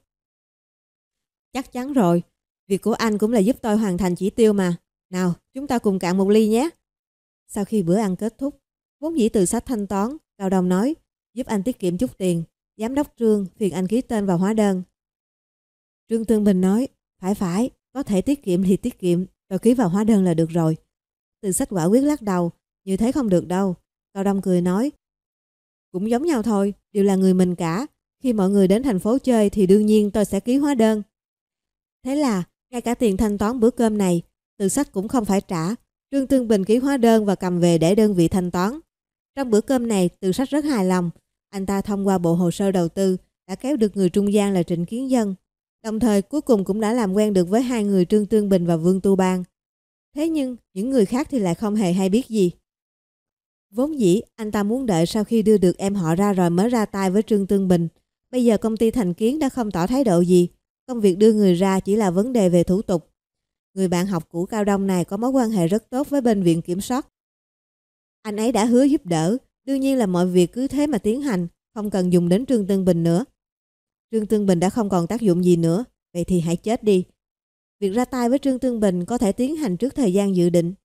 chắc chắn rồi, việc của anh cũng là giúp tôi hoàn thành chỉ tiêu mà. Nào, chúng ta cùng cạn một ly nhé. Sau khi bữa ăn kết thúc, vốn dĩ Từ Sách thanh toán, Cao Đông nói, giúp anh tiết kiệm chút tiền. Giám đốc Trương phiền anh ký tên vào hóa đơn. Trương Tương Bình nói, phải phải, có thể tiết kiệm thì tiết kiệm, tôi ký vào hóa đơn là được rồi. Từ Sách quả quyết lắc đầu, như thế không được đâu. Cao Đông cười nói, cũng giống nhau thôi, đều là người mình cả. Khi mọi người đến thành phố chơi thì đương nhiên tôi sẽ ký hóa đơn. Thế là, ngay cả tiền thanh toán bữa cơm này, Từ Sách cũng không phải trả. Trương Tương Bình ký hóa đơn và cầm về để đơn vị thanh toán. Trong bữa cơm này, Từ Sách rất hài lòng. Anh ta thông qua bộ hồ sơ đầu tư đã kéo được người trung gian là Trịnh Kiến Dân. Đồng thời cuối cùng cũng đã làm quen được với hai người Trương Tương Bình và Vương Tu Bang. Thế nhưng những người khác thì lại không hề hay biết gì. Vốn dĩ anh ta muốn đợi sau khi đưa được em họ ra rồi mới ra tay với Trương Tương Bình. Bây giờ công ty Thành Kiến đã không tỏ thái độ gì. Công việc đưa người ra chỉ là vấn đề về thủ tục. Người bạn học cũ Cao Đông này có mối quan hệ rất tốt với bên viện kiểm soát. Anh ấy đã hứa giúp đỡ, đương nhiên là mọi việc cứ thế mà tiến hành, không cần dùng đến Trương Tương Bình nữa. Trương Tương Bình đã không còn tác dụng gì nữa, vậy thì hãy chết đi. Việc ra tay với Trương Tương Bình có thể tiến hành trước thời gian dự định.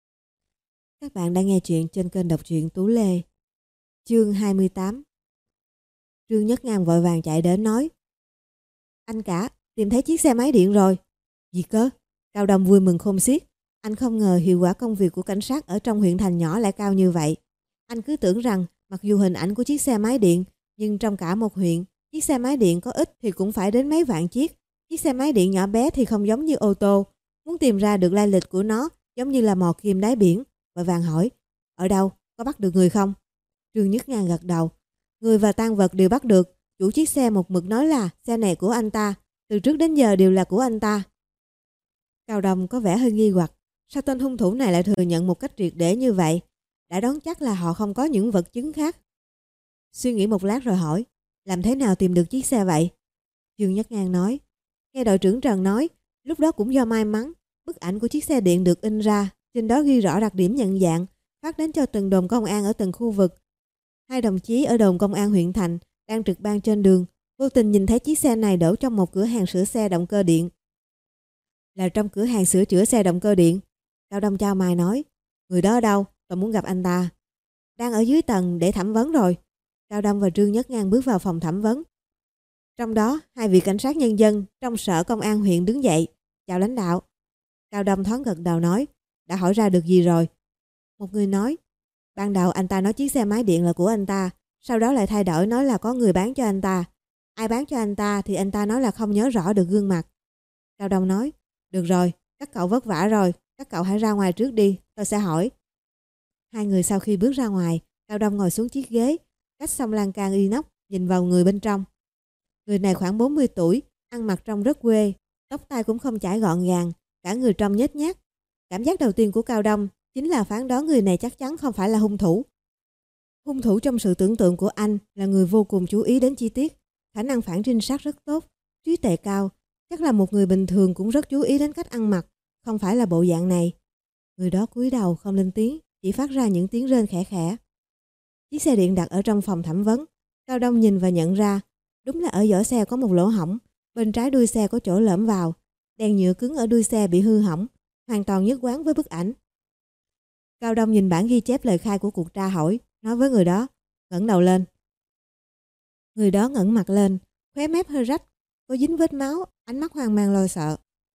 Các bạn đang nghe chuyện trên kênh đọc truyện Tú Lê. Chương hai mươi tám. Trương Nhất Ngang vội vàng chạy đến nói: Anh cả, tìm thấy chiếc xe máy điện rồi. Gì cơ? Cao Đông vui mừng khôn xiết. Anh không ngờ hiệu quả công việc của cảnh sát ở trong huyện thành nhỏ lại cao như vậy. Anh cứ tưởng rằng mặc dù hình ảnh của chiếc xe máy điện, nhưng trong cả một huyện, chiếc xe máy điện có ít thì cũng phải đến mấy vạn chiếc. Chiếc xe máy điện nhỏ bé thì không giống như ô tô. Muốn tìm ra được lai lịch của nó giống như là mò kim đáy biển. Vội vàng hỏi: Ở đâu? Có bắt được người không? Trương Nhất Ngang gật đầu. Người và tang vật đều bắt được. Chủ chiếc xe một mực nói là xe này của anh ta, từ trước đến giờ đều là của anh ta. Cao Đông có vẻ hơi nghi hoặc. Sao tên hung thủ này lại thừa nhận một cách triệt để như vậy? Đã đoán chắc là họ không có những vật chứng khác. Suy nghĩ một lát rồi hỏi: Làm thế nào tìm được chiếc xe vậy? Trương Nhất Ngang nói: Nghe đội trưởng Trần nói, lúc đó cũng do may mắn, bức ảnh của chiếc xe điện được in ra, trên đó ghi rõ đặc điểm nhận dạng, phát đến cho từng đồn công an ở từng khu vực. Hai đồng chí ở đồn công an huyện thành đang trực ban trên đường, vô tình nhìn thấy chiếc xe này đổ trong một cửa hàng sửa xe động cơ điện. Là trong cửa hàng sửa chữa xe động cơ điện. Cao Đông chau mày nói: Người đó ở đâu? Tôi muốn gặp anh ta. Đang ở dưới tầng để thẩm vấn rồi. Cao Đông và Trương Nhất Ngang bước vào phòng thẩm vấn. Trong đó, hai vị cảnh sát nhân dân trong sở công an huyện đứng dậy: Chào lãnh đạo. Cao Đông thoáng gật đầu nói: Đã hỏi ra được gì rồi? Một người nói: Ban đầu anh ta nói chiếc xe máy điện là của anh ta, sau đó lại thay đổi nói là có người bán cho anh ta. Ai bán cho anh ta thì anh ta nói là không nhớ rõ được gương mặt. Cao Đông nói: Được rồi, các cậu vất vả rồi, các cậu hãy ra ngoài trước đi, tôi sẽ hỏi. Hai người sau khi bước ra ngoài, Cao Đông ngồi xuống chiếc ghế, cách xong lan can inox, nhìn vào người bên trong. Người này khoảng bốn mươi tuổi, ăn mặc trông rất quê, tóc tai cũng không chải gọn gàng, cả người trông nhếch nhác. Cảm giác đầu tiên của Cao Đông chính là phán đoán người này chắc chắn không phải là hung thủ. Hung thủ trong sự tưởng tượng của anh là người vô cùng chú ý đến chi tiết, khả năng phản trinh sát rất tốt, trí tuệ cao, chắc là một người bình thường cũng rất chú ý đến cách ăn mặc, không phải là bộ dạng này. Người đó cúi đầu không lên tiếng, chỉ phát ra những tiếng rên khẽ khẽ. Chiếc xe điện đặt ở trong phòng thẩm vấn. Cao Đông nhìn và nhận ra, đúng là ở vỏ xe có một lỗ hổng, bên trái đuôi xe có chỗ lõm vào, đèn nhựa cứng ở đuôi xe bị hư hỏng, hoàn toàn nhất quán với bức ảnh. Cao Đông nhìn bản ghi chép lời khai của cuộc tra hỏi, nói với người đó: Ngẩng đầu lên. Người đó ngẩng mặt lên, khóe mép hơi rách, có dính vết máu, ánh mắt hoang mang lo sợ.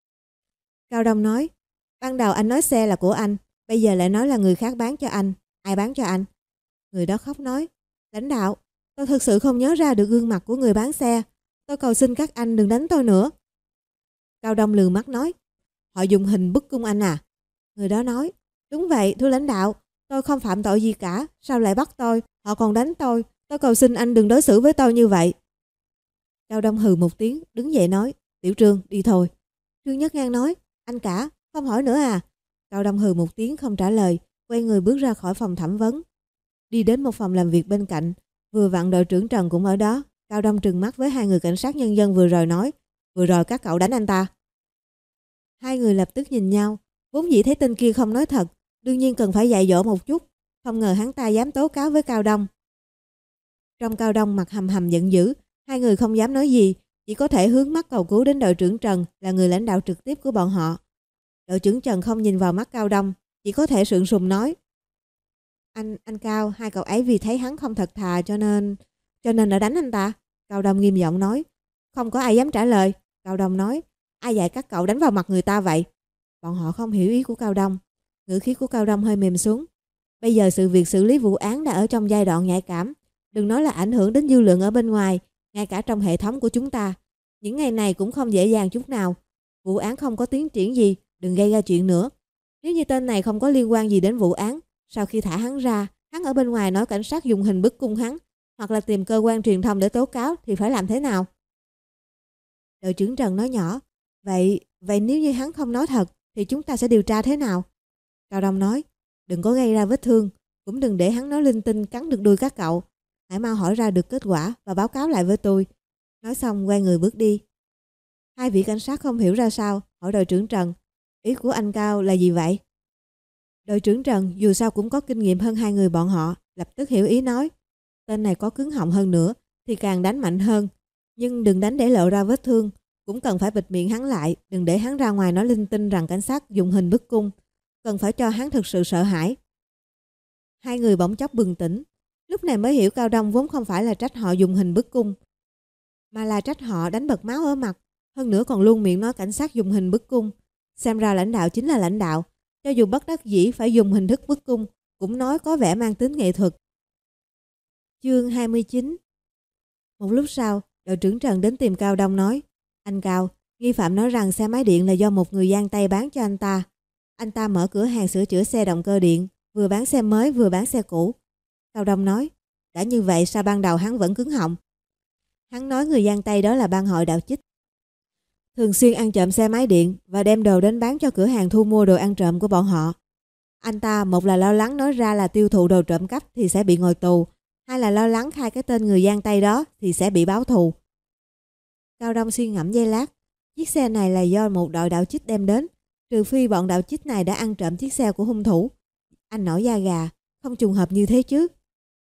Cao Đông nói: Ban đầu anh nói xe là của anh, bây giờ lại nói là người khác bán cho anh. Ai bán cho anh? Người đó khóc nói: Lãnh đạo, tôi thực sự không nhớ ra được gương mặt của người bán xe. Tôi cầu xin các anh đừng đánh tôi nữa. Cao Đông lườm mắt nói: Họ dùng hình bức cung anh à? Người đó nói: Đúng vậy, thưa lãnh đạo, tôi không phạm tội gì cả, sao lại bắt tôi? Họ còn đánh tôi, tôi cầu xin anh đừng đối xử với tôi như vậy. Cao Đông hừ một tiếng, đứng dậy nói: Tiểu Trương, đi thôi. Trương Nhất Ngang nói: Anh cả, không hỏi nữa à? Cao Đông hừ một tiếng không trả lời, quay người bước ra khỏi phòng thẩm vấn. Đi đến một phòng làm việc bên cạnh, vừa vặn đội trưởng Trần cũng ở đó. Cao Đông trừng mắt với hai người cảnh sát nhân dân vừa rồi nói: Vừa rồi các cậu đánh anh ta. Hai người lập tức nhìn nhau, vốn dĩ thấy tên kia không nói thật, đương nhiên cần phải dạy dỗ một chút, không ngờ hắn ta dám tố cáo với Cao Đông. Trong Cao Đông mặt hầm hầm giận dữ, hai người không dám nói gì, chỉ có thể hướng mắt cầu cứu đến đội trưởng Trần, là người lãnh đạo trực tiếp của bọn họ. Đội trưởng Trần không nhìn vào mắt Cao Đông, chỉ có thể sượng sùng nói: Anh, anh Cao, hai cậu ấy vì thấy hắn không thật thà cho nên, cho nên đã đánh anh ta. Cao Đông nghiêm giọng nói. Không có ai dám trả lời. Cao Đông nói: Ai dạy các cậu đánh vào mặt người ta vậy? Bọn họ không hiểu ý của Cao Đông. Ngữ khí của Cao Đông hơi mềm xuống. Bây giờ sự việc xử lý vụ án đã ở trong giai đoạn nhạy cảm, đừng nói là ảnh hưởng đến dư luận ở bên ngoài, ngay cả trong hệ thống của chúng ta. Những ngày này cũng không dễ dàng chút nào. Vụ án không có tiến triển gì, đừng gây ra chuyện nữa. Nếu như tên này không có liên quan gì đến vụ án, sau khi thả hắn ra, hắn ở bên ngoài nói cảnh sát dùng hình bức cung hắn, hoặc là tìm cơ quan truyền thông để tố cáo thì phải làm thế nào? Đội trưởng Trần nói nhỏ: Vậy, vậy nếu như hắn không nói thật thì chúng ta sẽ điều tra thế nào? Cao Đông nói: Đừng có gây ra vết thương, cũng đừng để hắn nói linh tinh cắn được đuôi các cậu. Hãy mau hỏi ra được kết quả và báo cáo lại với tôi. Nói xong quay người bước đi. Hai vị cảnh sát không hiểu ra sao, hỏi đội trưởng Trần: Ý của anh Cao là gì vậy? Đội trưởng Trần dù sao cũng có kinh nghiệm hơn hai người bọn họ, lập tức hiểu ý nói. Tên này có cứng họng hơn nữa thì càng đánh mạnh hơn. Nhưng đừng đánh để lộ ra vết thương, cũng cần phải bịt miệng hắn lại, đừng để hắn ra ngoài nói linh tinh rằng cảnh sát dùng hình bức cung. Cần phải cho hắn thực sự sợ hãi. Hai người bỗng chốc bừng tỉnh, lúc này mới hiểu Cao Đông vốn không phải là trách họ dùng hình bức cung, mà là trách họ đánh bật máu ở mặt, hơn nữa còn luôn miệng nói cảnh sát dùng hình bức cung. Xem ra lãnh đạo chính là lãnh đạo, cho dù bất đắc dĩ phải dùng hình thức bức cung, cũng nói có vẻ mang tính nghệ thuật. Chương hai mươi chín. Một lúc sau, đội trưởng Trần đến tìm Cao Đông nói: "Anh Cao, nghi phạm nói rằng xe máy điện là do một người Giang Tây bán cho anh ta. Anh ta mở cửa hàng sửa chữa xe động cơ điện, vừa bán xe mới vừa bán xe cũ." Cao Đông nói: "Đã như vậy sao ban đầu hắn vẫn cứng họng?" Hắn nói người Giang Tây đó là bang hội đạo chích, thường xuyên ăn trộm xe máy điện và đem đồ đến bán cho cửa hàng thu mua đồ ăn trộm của bọn họ. Anh ta một là lo lắng nói ra là tiêu thụ đồ trộm cắp thì sẽ bị ngồi tù, hai là lo lắng khai cái tên người Giang Tây đó thì sẽ bị báo thù. Cao Đông suy ngẫm giây lát, chiếc xe này là do một đội đạo chích đem đến, trừ phi bọn đạo chích này đã ăn trộm chiếc xe của hung thủ. Anh nổi da gà, không trùng hợp như thế chứ.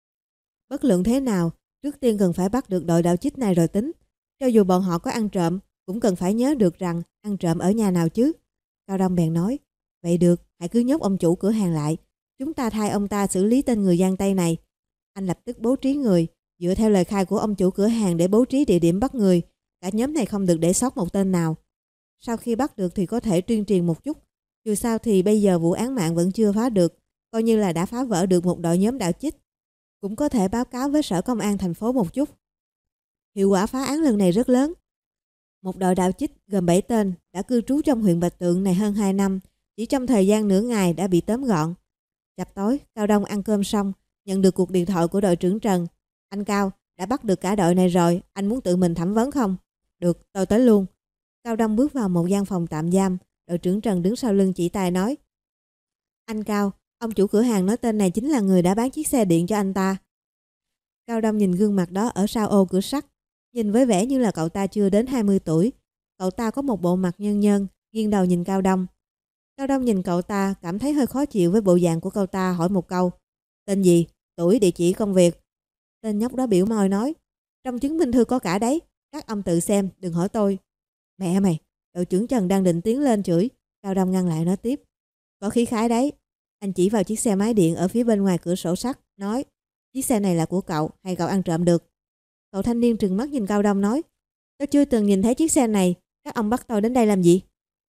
Bất luận thế nào, trước tiên cần phải bắt được đội đạo chích này rồi tính. Cho dù bọn họ có ăn trộm, cũng cần phải nhớ được rằng ăn trộm ở nhà nào chứ. Cao Đông bèn nói: "Vậy được, hãy cứ nhốt ông chủ cửa hàng lại. Chúng ta thay ông ta xử lý tên người Giang Tây này." Anh lập tức bố trí người, dựa theo lời khai của ông chủ cửa hàng để bố trí địa điểm bắt người. Cả nhóm này không được để sót một tên nào. Sau khi bắt được thì có thể tuyên truyền một chút. Dù sao thì bây giờ vụ án mạng vẫn chưa phá được, coi như là đã phá vỡ được một đội nhóm đạo chích. Cũng có thể báo cáo với sở công an thành phố một chút. Hiệu quả phá án lần này rất lớn. Một đội đạo chích gồm bảy tên đã cư trú trong huyện Bạch Tượng này hơn hai năm, chỉ trong thời gian nửa ngày đã bị tóm gọn. Chập tối, Cao Đông ăn cơm xong, nhận được cuộc điện thoại của đội trưởng Trần. "Anh Cao, đã bắt được cả đội này rồi, anh muốn tự mình thẩm vấn không?" "Được, tôi tới luôn." Cao Đông bước vào một gian phòng tạm giam, đội trưởng Trần đứng sau lưng chỉ tay nói: "Anh Cao, ông chủ cửa hàng nói tên này chính là người đã bán chiếc xe điện cho anh ta." Cao Đông nhìn gương mặt đó ở sau ô cửa sắt, nhìn với vẻ như là cậu ta chưa đến hai mươi tuổi. Cậu ta có một bộ mặt nhơn nhơn, nghiêng đầu nhìn Cao Đông. Cao Đông nhìn cậu ta, cảm thấy hơi khó chịu với bộ dạng của cậu ta, hỏi một câu: "Tên gì, tuổi, địa chỉ, công việc?" Tên nhóc đó biểu môi nói: "Trong chứng minh thư có cả đấy, các ông tự xem, đừng hỏi tôi." "Mẹ mày!" Đội trưởng Trần đang định tiến lên chửi, Cao Đông ngăn lại nói tiếp: "Có khí khái đấy." Anh chỉ vào chiếc xe máy điện ở phía bên ngoài cửa sổ sắt, nói: "Chiếc xe này là của cậu hay cậu ăn trộm được?" Cậu thanh niên trừng mắt nhìn Cao Đông nói: "Tôi chưa từng nhìn thấy chiếc xe này, các ông bắt tôi đến đây làm gì?"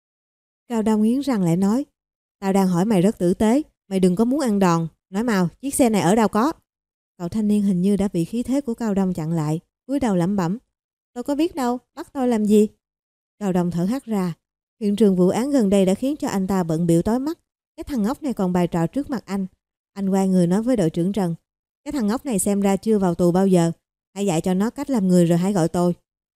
Cao Đông nghiến răng lại nói: "Tao đang hỏi mày rất tử tế, mày đừng có muốn ăn đòn, nói mau, chiếc xe này ở đâu có?" Cậu thanh niên hình như đã bị khí thế của Cao Đông chặn lại, cúi đầu lẩm bẩm: "Tôi có biết đâu, bắt tôi làm gì?" Cao Đông thở hắt ra, hiện trường vụ án gần đây đã khiến cho anh ta bận bịu tối mắt. Cái thằng ngốc này còn bày trò trước mặt anh. Anh quay người nói với đội trưởng Trần: "Cái thằng ngốc này xem ra chưa vào tù bao giờ, hãy dạy cho nó cách làm người rồi hãy gọi tôi."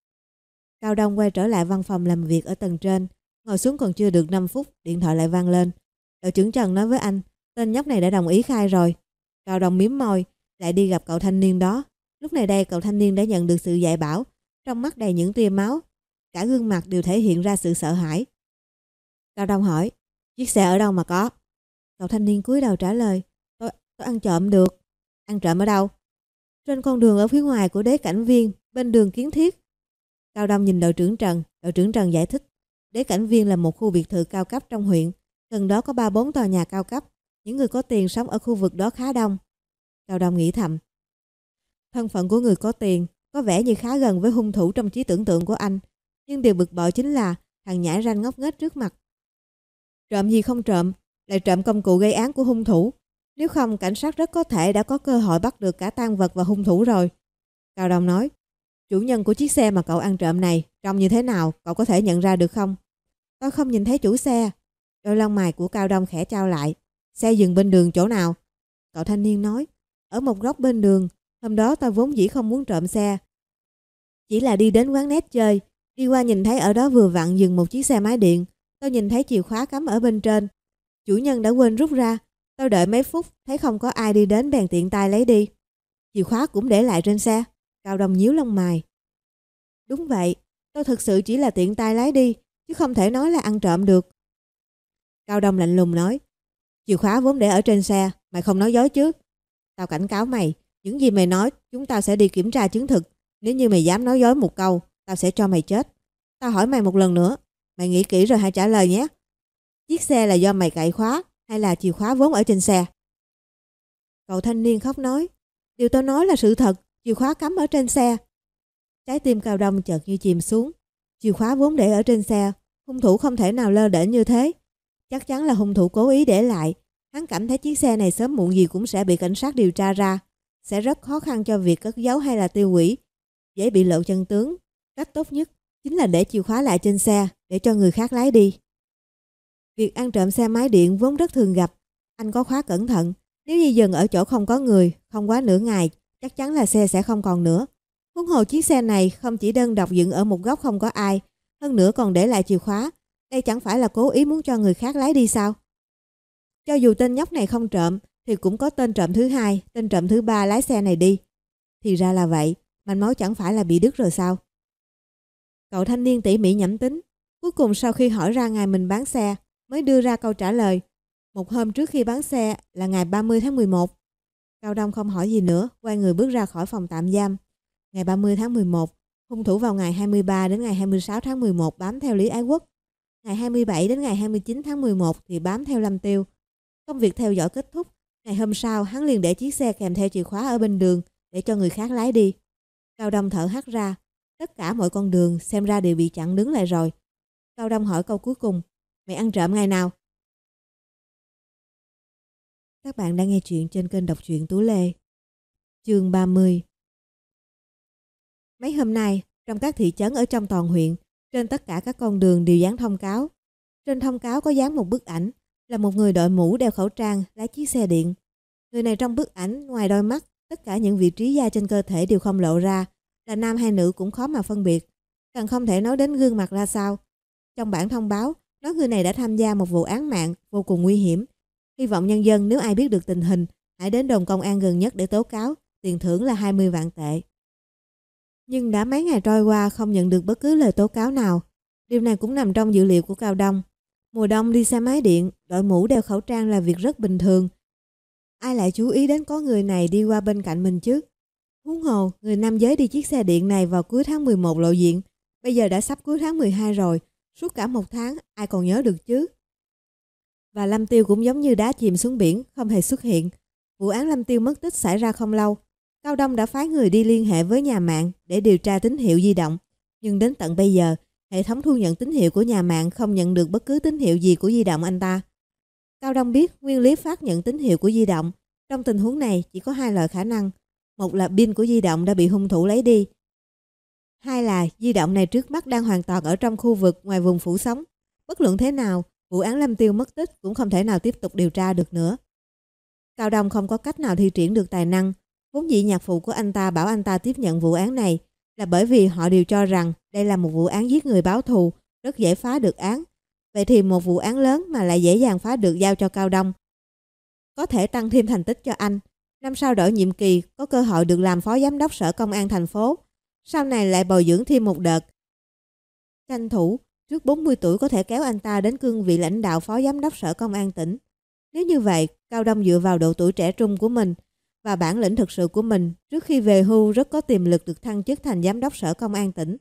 Cao Đông quay trở lại văn phòng làm việc ở tầng trên, ngồi xuống còn chưa được năm phút, điện thoại lại vang lên. Đội trưởng Trần nói với anh: "Tên nhóc này đã đồng ý khai rồi." Cao Đông mím môi, lại đi gặp cậu thanh niên đó. Lúc này đây cậu thanh niên đã nhận được sự dạy bảo, trong mắt đầy những tia máu, cả gương mặt đều thể hiện ra sự sợ hãi. Cao Đông hỏi: "Chiếc xe ở đâu mà có?" Cậu thanh niên cúi đầu trả lời: Tôi, tôi ăn trộm được." "Ăn trộm ở đâu?" "Trên con đường ở phía ngoài của Đế Cảnh Viên, bên đường Kiến Thiết." Cao Đông nhìn đội trưởng Trần, đội trưởng Trần giải thích: Đế Cảnh Viên là một khu biệt thự cao cấp trong huyện, gần đó có ba bốn tòa nhà cao cấp, những người có tiền sống ở khu vực đó khá đông. Cao Đông nghĩ thầm, thân phận của người có tiền có vẻ như khá gần với hung thủ trong trí tưởng tượng của anh, nhưng điều bực bội chính là thằng nhãi ranh ngốc nghếch trước mặt. Trộm gì không trộm, lại trộm công cụ gây án của hung thủ. Nếu không, cảnh sát rất có thể đã có cơ hội bắt được cả tang vật và hung thủ rồi. Cao Đông nói, chủ nhân của chiếc xe mà cậu ăn trộm này trông như thế nào, cậu có thể nhận ra được không? Tôi không nhìn thấy chủ xe. Đôi lông mày của Cao Đông khẽ trao lại. Xe dừng bên đường chỗ nào? Cậu thanh niên nói, ở một góc bên đường. Hôm đó tôi vốn dĩ không muốn trộm xe, chỉ là đi đến quán net chơi, đi qua nhìn thấy ở đó vừa vặn dừng một chiếc xe máy điện. Tôi nhìn thấy chìa khóa cắm ở bên trên, chủ nhân đã quên rút ra. Tôi đợi mấy phút thấy không có ai đi đến bèn tiện tay lấy đi. Chìa khóa cũng để lại trên xe. Cao Đông nhíu lông mày. Đúng vậy, tôi thực sự chỉ là tiện tay lấy đi, chứ không thể nói là ăn trộm được. Cao Đông lạnh lùng nói, Chìa khóa vốn để ở trên xe, mày không nói dối chứ? Tao cảnh cáo mày, những gì mày nói chúng tao sẽ đi kiểm tra chứng thực. Nếu như mày dám nói dối một câu, tao sẽ cho mày chết. Tao hỏi mày một lần nữa, mày nghĩ kỹ rồi hãy trả lời nhé. Chiếc xe là do mày cậy khóa hay là chìa khóa vốn ở trên xe? Cậu thanh niên khóc nói, điều tao nói là sự thật, chìa khóa cắm ở trên xe. Trái tim Cao Đông chợt như chìm xuống. Chìa khóa vốn để ở trên xe, hung thủ không thể nào lơ đễnh như thế. Chắc chắn là hung thủ cố ý để lại. Hắn cảm thấy chiếc xe này sớm muộn gì cũng sẽ bị cảnh sát điều tra ra, sẽ rất khó khăn cho việc cất giấu hay là tiêu hủy, dễ bị lộ chân tướng. Cách tốt nhất chính là để chìa khóa lại trên xe để cho người khác lái đi. Việc ăn trộm xe máy điện vốn rất thường gặp. Anh có khóa cẩn thận, nếu như dừng ở chỗ không có người, không quá nửa ngày, chắc chắn là xe sẽ không còn nữa. Huống hồ chiếc xe này không chỉ đơn độc dựng ở một góc không có ai, hơn nữa còn để lại chìa khóa. Đây chẳng phải là cố ý muốn cho người khác lái đi sao? Cho dù tên nhóc này không trộm, thì cũng có tên trộm thứ hai, tên trộm thứ ba lái xe này đi. Thì ra là vậy, manh mối chẳng phải là bị đứt rồi sao? Cậu thanh niên tỉ mỉ nhẩm tính, cuối cùng sau khi hỏi ra ngày mình bán xe, mới đưa ra câu trả lời. Một hôm trước khi bán xe là ngày ba mươi tháng mười một. Cao Đông không hỏi gì nữa, quay người bước ra khỏi phòng tạm giam. Ngày ba mươi tháng mười một, hung thủ vào ngày hai mươi ba đến ngày hai mươi sáu tháng mười một bám theo Lý Ái Quốc. Ngày hai mươi bảy đến ngày hai mươi chín tháng mười một thì bám theo Lâm Tiêu. Công việc theo dõi kết thúc, ngày hôm sau hắn liền để chiếc xe kèm theo chìa khóa ở bên đường để cho người khác lái đi. Cao Đông thở hắt ra, tất cả mọi con đường xem ra đều bị chặn đứng lại rồi. Cao Đông hỏi câu cuối cùng, mày ăn trộm ngày nào? Các bạn đang nghe chuyện trên kênh đọc truyện Tú Lê. Chương ba mươi. Mấy hôm nay, trong các thị trấn ở trong toàn huyện, trên tất cả các con đường đều dán thông cáo. Trên thông cáo có dán một bức ảnh, là một người đội mũ đeo khẩu trang lái chiếc xe điện. Người này trong bức ảnh, ngoài đôi mắt, tất cả những vị trí da trên cơ thể đều không lộ ra, là nam hay nữ cũng khó mà phân biệt, càng không thể nói đến gương mặt ra sao. Trong bản thông báo, nói người này đã tham gia một vụ án mạng vô cùng nguy hiểm. Hy vọng nhân dân nếu ai biết được tình hình, hãy đến đồn công an gần nhất để tố cáo, tiền thưởng là hai mươi vạn tệ. Nhưng đã mấy ngày trôi qua không nhận được bất cứ lời tố cáo nào. Điều này cũng nằm trong dữ liệu của Cao Đông. Mùa đông đi xe máy điện, đội mũ đeo khẩu trang là việc rất bình thường. Ai lại chú ý đến có người này đi qua bên cạnh mình chứ? Huống hồ, người nam giới đi chiếc xe điện này vào cuối tháng mười một lộ diện. Bây giờ đã sắp cuối tháng mười hai rồi, suốt cả một tháng, ai còn nhớ được chứ? Và Lâm Tiêu cũng giống như đá chìm xuống biển, không hề xuất hiện. Vụ án Lâm Tiêu mất tích xảy ra không lâu. Cao Đông đã phái người đi liên hệ với nhà mạng để điều tra tín hiệu di động. Nhưng đến tận bây giờ, hệ thống thu nhận tín hiệu của nhà mạng không nhận được bất cứ tín hiệu gì của di động anh ta. Cao Đông biết nguyên lý phát nhận tín hiệu của di động. Trong tình huống này chỉ có hai loại khả năng. Một là pin của di động đã bị hung thủ lấy đi. Hai là di động này trước mắt đang hoàn toàn ở trong khu vực ngoài vùng phủ sóng. Bất luận thế nào, vụ án Lâm Tiêu mất tích cũng không thể nào tiếp tục điều tra được nữa. Cao Đông không có cách nào thi triển được tài năng. Vốn dĩ nhạc phụ của anh ta bảo anh ta tiếp nhận vụ án này là bởi vì họ đều cho rằng đây là một vụ án giết người báo thù, rất dễ phá được án. Vậy thì một vụ án lớn mà lại dễ dàng phá được giao cho Cao Đông, có thể tăng thêm thành tích cho anh. Năm sau đổi nhiệm kỳ, có cơ hội được làm phó giám đốc sở công an thành phố. Sau này lại bồi dưỡng thêm một đợt. Tranh thủ, trước bốn mươi tuổi có thể kéo anh ta đến cương vị lãnh đạo phó giám đốc sở công an tỉnh. Nếu như vậy, Cao Đông dựa vào độ tuổi trẻ trung của mình và bản lĩnh thực sự của mình, trước khi về hưu rất có tiềm lực được thăng chức thành giám đốc sở công an tỉnh.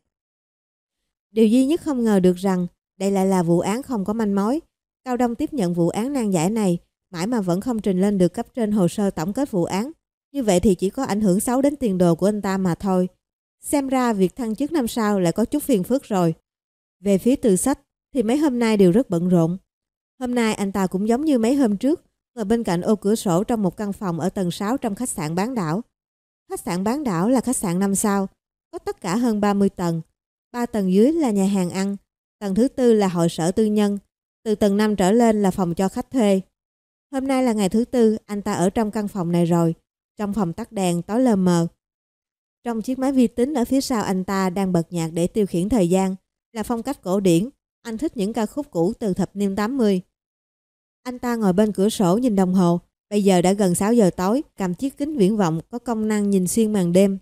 Điều duy nhất không ngờ được rằng đây lại là vụ án không có manh mối. Cao Đông tiếp nhận vụ án nan giải này, mãi mà vẫn không trình lên được cấp trên hồ sơ tổng kết vụ án. Như vậy thì chỉ có ảnh hưởng xấu đến tiền đồ của anh ta mà thôi. Xem ra việc thăng chức năm sau lại có chút phiền phức rồi. Về phía Từ Sách thì mấy hôm nay đều rất bận rộn. Hôm nay anh ta cũng giống như mấy hôm trước, ngồi bên cạnh ô cửa sổ trong một căn phòng ở tầng sáu trong khách sạn Bán Đảo. Khách sạn Bán Đảo là khách sạn năm sao, có tất cả hơn ba mươi tầng. Ba tầng dưới là nhà hàng ăn, tầng thứ tư là hội sở tư nhân, từ tầng năm trở lên là phòng cho khách thuê. Hôm nay là ngày thứ tư, anh ta ở trong căn phòng này rồi. Trong phòng tắt đèn, tối lờ mờ. Trong chiếc máy vi tính ở phía sau anh ta đang bật nhạc để tiêu khiển thời gian, là phong cách cổ điển. Anh thích những ca khúc cũ từ thập niên tám mươi. Anh ta ngồi bên cửa sổ nhìn đồng hồ. Bây giờ đã gần sáu giờ tối, cầm chiếc kính viễn vọng có công năng nhìn xuyên màn đêm.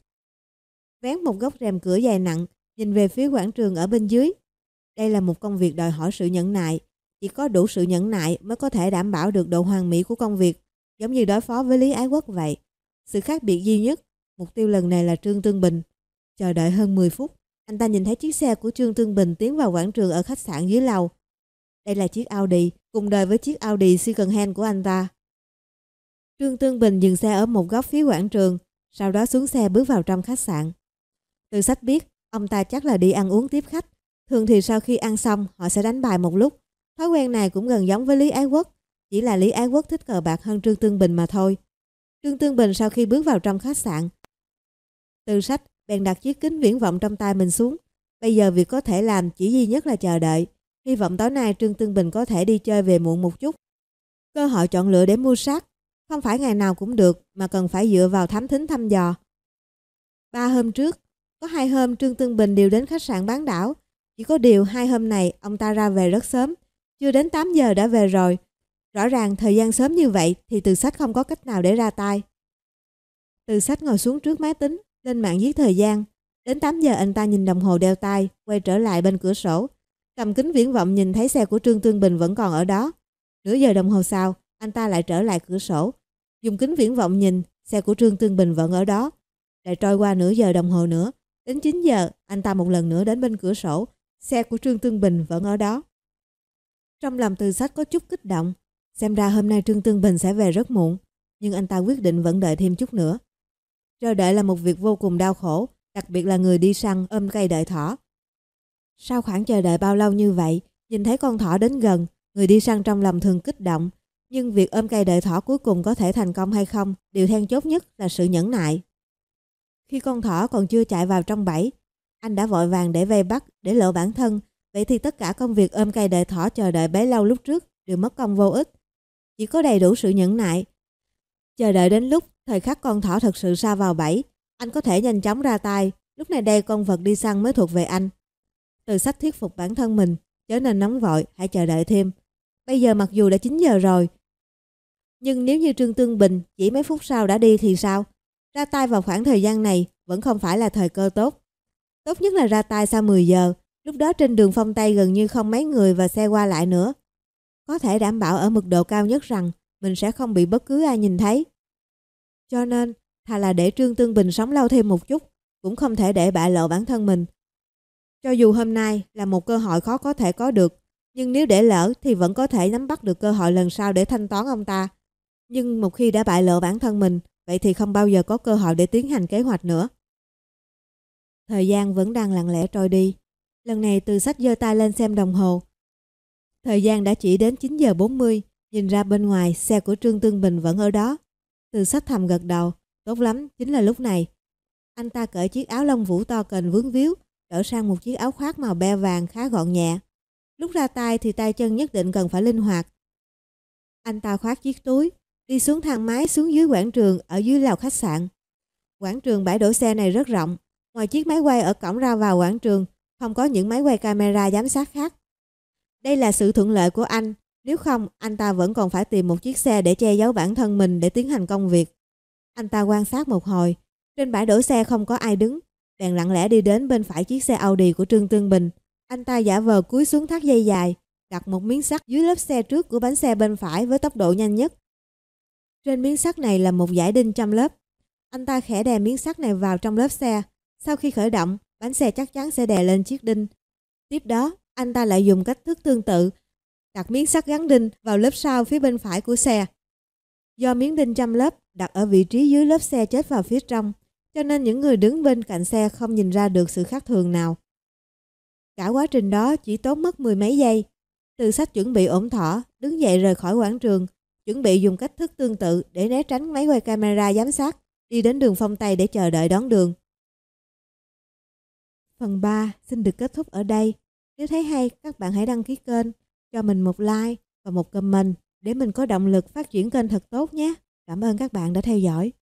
Vén một góc rèm cửa dài nặng, nhìn về phía quảng trường ở bên dưới. Đây là một công việc đòi hỏi sự nhẫn nại. chỉ có đủ sự nhẫn nại mới có thể đảm bảo được độ hoàn mỹ của công việc, giống như đối phó với Lý Ái Quốc vậy. Sự khác biệt duy nhất, mục tiêu lần này là Trương Tương Bình. Chờ đợi hơn mười phút, anh ta nhìn thấy chiếc xe của Trương Tương Bình tiến vào quảng trường ở khách sạn dưới lầu. Đây là chiếc Audi, cùng đời với chiếc Audi second hand của anh ta. Trương Tương Bình dừng xe ở một góc phía quảng trường, sau đó xuống xe bước vào trong khách sạn. Từ Sách biết, ông ta chắc là đi ăn uống tiếp khách. Thường thì sau khi ăn xong, họ sẽ đánh bài một lúc. Thói quen này cũng gần giống với Lý Ái Quốc, chỉ là Lý Ái Quốc thích cờ bạc hơn Trương Tương Bình mà thôi. Trương Tương Bình sau khi bước vào trong khách sạn, Từ Sách bèn đặt chiếc kính viễn vọng trong tay mình xuống. Bây giờ việc có thể làm chỉ duy nhất là chờ đợi. Hy vọng tối nay Trương Tương Bình có thể đi chơi về muộn một chút. Cơ hội chọn lựa để mưu sát không phải ngày nào cũng được, mà cần phải dựa vào thám thính thăm dò. Ba hôm trước, có hai hôm Trương Tương Bình đều đến khách sạn Bán Đảo. Chỉ có điều hai hôm này ông ta ra về rất sớm, chưa đến tám giờ đã về rồi. Rõ ràng thời gian sớm như vậy thì Từ Sách không có cách nào để ra tay. Từ Sách ngồi xuống trước máy tính, lên mạng giết thời gian. Đến tám giờ anh ta nhìn đồng hồ đeo tay, quay trở lại bên cửa sổ. Cầm kính viễn vọng nhìn thấy xe của Trương Tương Bình vẫn còn ở đó. Nửa giờ đồng hồ sau, anh ta lại trở lại cửa sổ. Dùng kính viễn vọng nhìn, xe của Trương Tương Bình vẫn ở đó. Lại trôi qua nửa giờ đồng hồ nữa. Đến chín giờ, anh ta một lần nữa đến bên cửa sổ. Xe của Trương Tương Bình vẫn ở đó. Trong lòng Từ Sách có chút kích động. Xem ra hôm nay Trương Tương Bình sẽ về rất muộn. Nhưng anh ta quyết định vẫn đợi thêm chút nữa. Chờ đợi là một việc vô cùng đau khổ, đặc biệt là người đi săn ôm cây đợi thỏ. Sau khoảng chờ đợi bao lâu như vậy, nhìn thấy con thỏ đến gần, người đi săn trong lòng thường kích động. Nhưng việc ôm cây đợi thỏ cuối cùng có thể thành công hay không, điều then chốt nhất là sự nhẫn nại. Khi con thỏ còn chưa chạy vào trong bẫy, anh đã vội vàng để vây bắt, để lộ bản thân. Vậy thì tất cả công việc ôm cây đợi thỏ chờ đợi bấy lâu lúc trước đều mất công vô ích. Chỉ có đầy đủ sự nhẫn nại, chờ đợi đến lúc thời khắc con thỏ thật sự sa vào bẫy, anh có thể nhanh chóng ra tay. Lúc này đây con vật đi săn mới thuộc về anh. Từ Sách thuyết phục bản thân mình, chớ nên nóng vội, hãy chờ đợi thêm. Bây giờ mặc dù đã chín giờ rồi, nhưng nếu như Trương Tương Bình chỉ mấy phút sau đã đi thì sao? Ra tay vào khoảng thời gian này vẫn không phải là thời cơ tốt. Tốt nhất là ra tay sau mười giờ, lúc đó trên đường Phong Tây gần như không mấy người và xe qua lại nữa. Có thể đảm bảo ở mức độ cao nhất rằng mình sẽ không bị bất cứ ai nhìn thấy. Cho nên, thà là để Trương Tương Bình sống lâu thêm một chút, cũng không thể để bại lộ bản thân mình. Cho dù hôm nay là một cơ hội khó có thể có được, nhưng nếu để lỡ thì vẫn có thể nắm bắt được cơ hội lần sau để thanh toán ông ta. Nhưng một khi đã bại lộ bản thân mình, vậy thì không bao giờ có cơ hội để tiến hành kế hoạch nữa. Thời gian vẫn đang lặng lẽ trôi đi. Lần này Từ Sách giơ tay lên xem đồng hồ. Thời gian đã chỉ đến chín giờ bốn mươi, nhìn ra bên ngoài xe của Trương Tương Bình vẫn ở đó. Từ Sách thầm gật đầu, tốt lắm, chính là lúc này. Anh ta cởi chiếc áo lông vũ to kềnh vướng víu, đổi sang một chiếc áo khoác màu be vàng khá gọn nhẹ. Lúc ra tay thì tay chân nhất định cần phải linh hoạt. Anh ta khoác chiếc túi, đi xuống thang máy xuống dưới quảng trường ở dưới lầu khách sạn. Quảng trường bãi đổ xe này rất rộng. Ngoài chiếc máy quay ở cổng ra vào quảng trường, không có những máy quay camera giám sát khác. Đây là sự thuận lợi của anh. Nếu không, anh ta vẫn còn phải tìm một chiếc xe để che giấu bản thân mình để tiến hành công việc. Anh ta quan sát một hồi. Trên bãi đổ xe không có ai đứng. Bèn lặng lẽ đi đến bên phải chiếc xe Audi của Trương Tương Bình. Anh ta giả vờ cúi xuống thắt dây dài, đặt một miếng sắt dưới lớp xe trước của bánh xe bên phải với tốc độ nhanh nhất. Trên miếng sắt này là một dải đinh trăm lớp. Anh ta khẽ đè miếng sắt này vào trong lớp xe. Sau khi khởi động, bánh xe chắc chắn sẽ đè lên chiếc đinh. Tiếp đó, anh ta lại dùng cách thức tương tự, đặt miếng sắt gắn đinh vào lớp sau phía bên phải của xe. Do miếng đinh trăm lớp đặt ở vị trí dưới lớp xe chết vào phía trong, cho nên những người đứng bên cạnh xe không nhìn ra được sự khác thường nào. Cả quá trình đó chỉ tốn mất mười mấy giây. Từ Sách chuẩn bị ổn thỏa, đứng dậy rời khỏi quảng trường, chuẩn bị dùng cách thức tương tự để né tránh máy quay camera giám sát, đi đến đường Phong Tây để chờ đợi đón đường. Phần ba xin được kết thúc ở đây. Nếu thấy hay, các bạn hãy đăng ký kênh, cho mình một like và một comment để mình có động lực phát triển kênh thật tốt nhé. Cảm ơn các bạn đã theo dõi.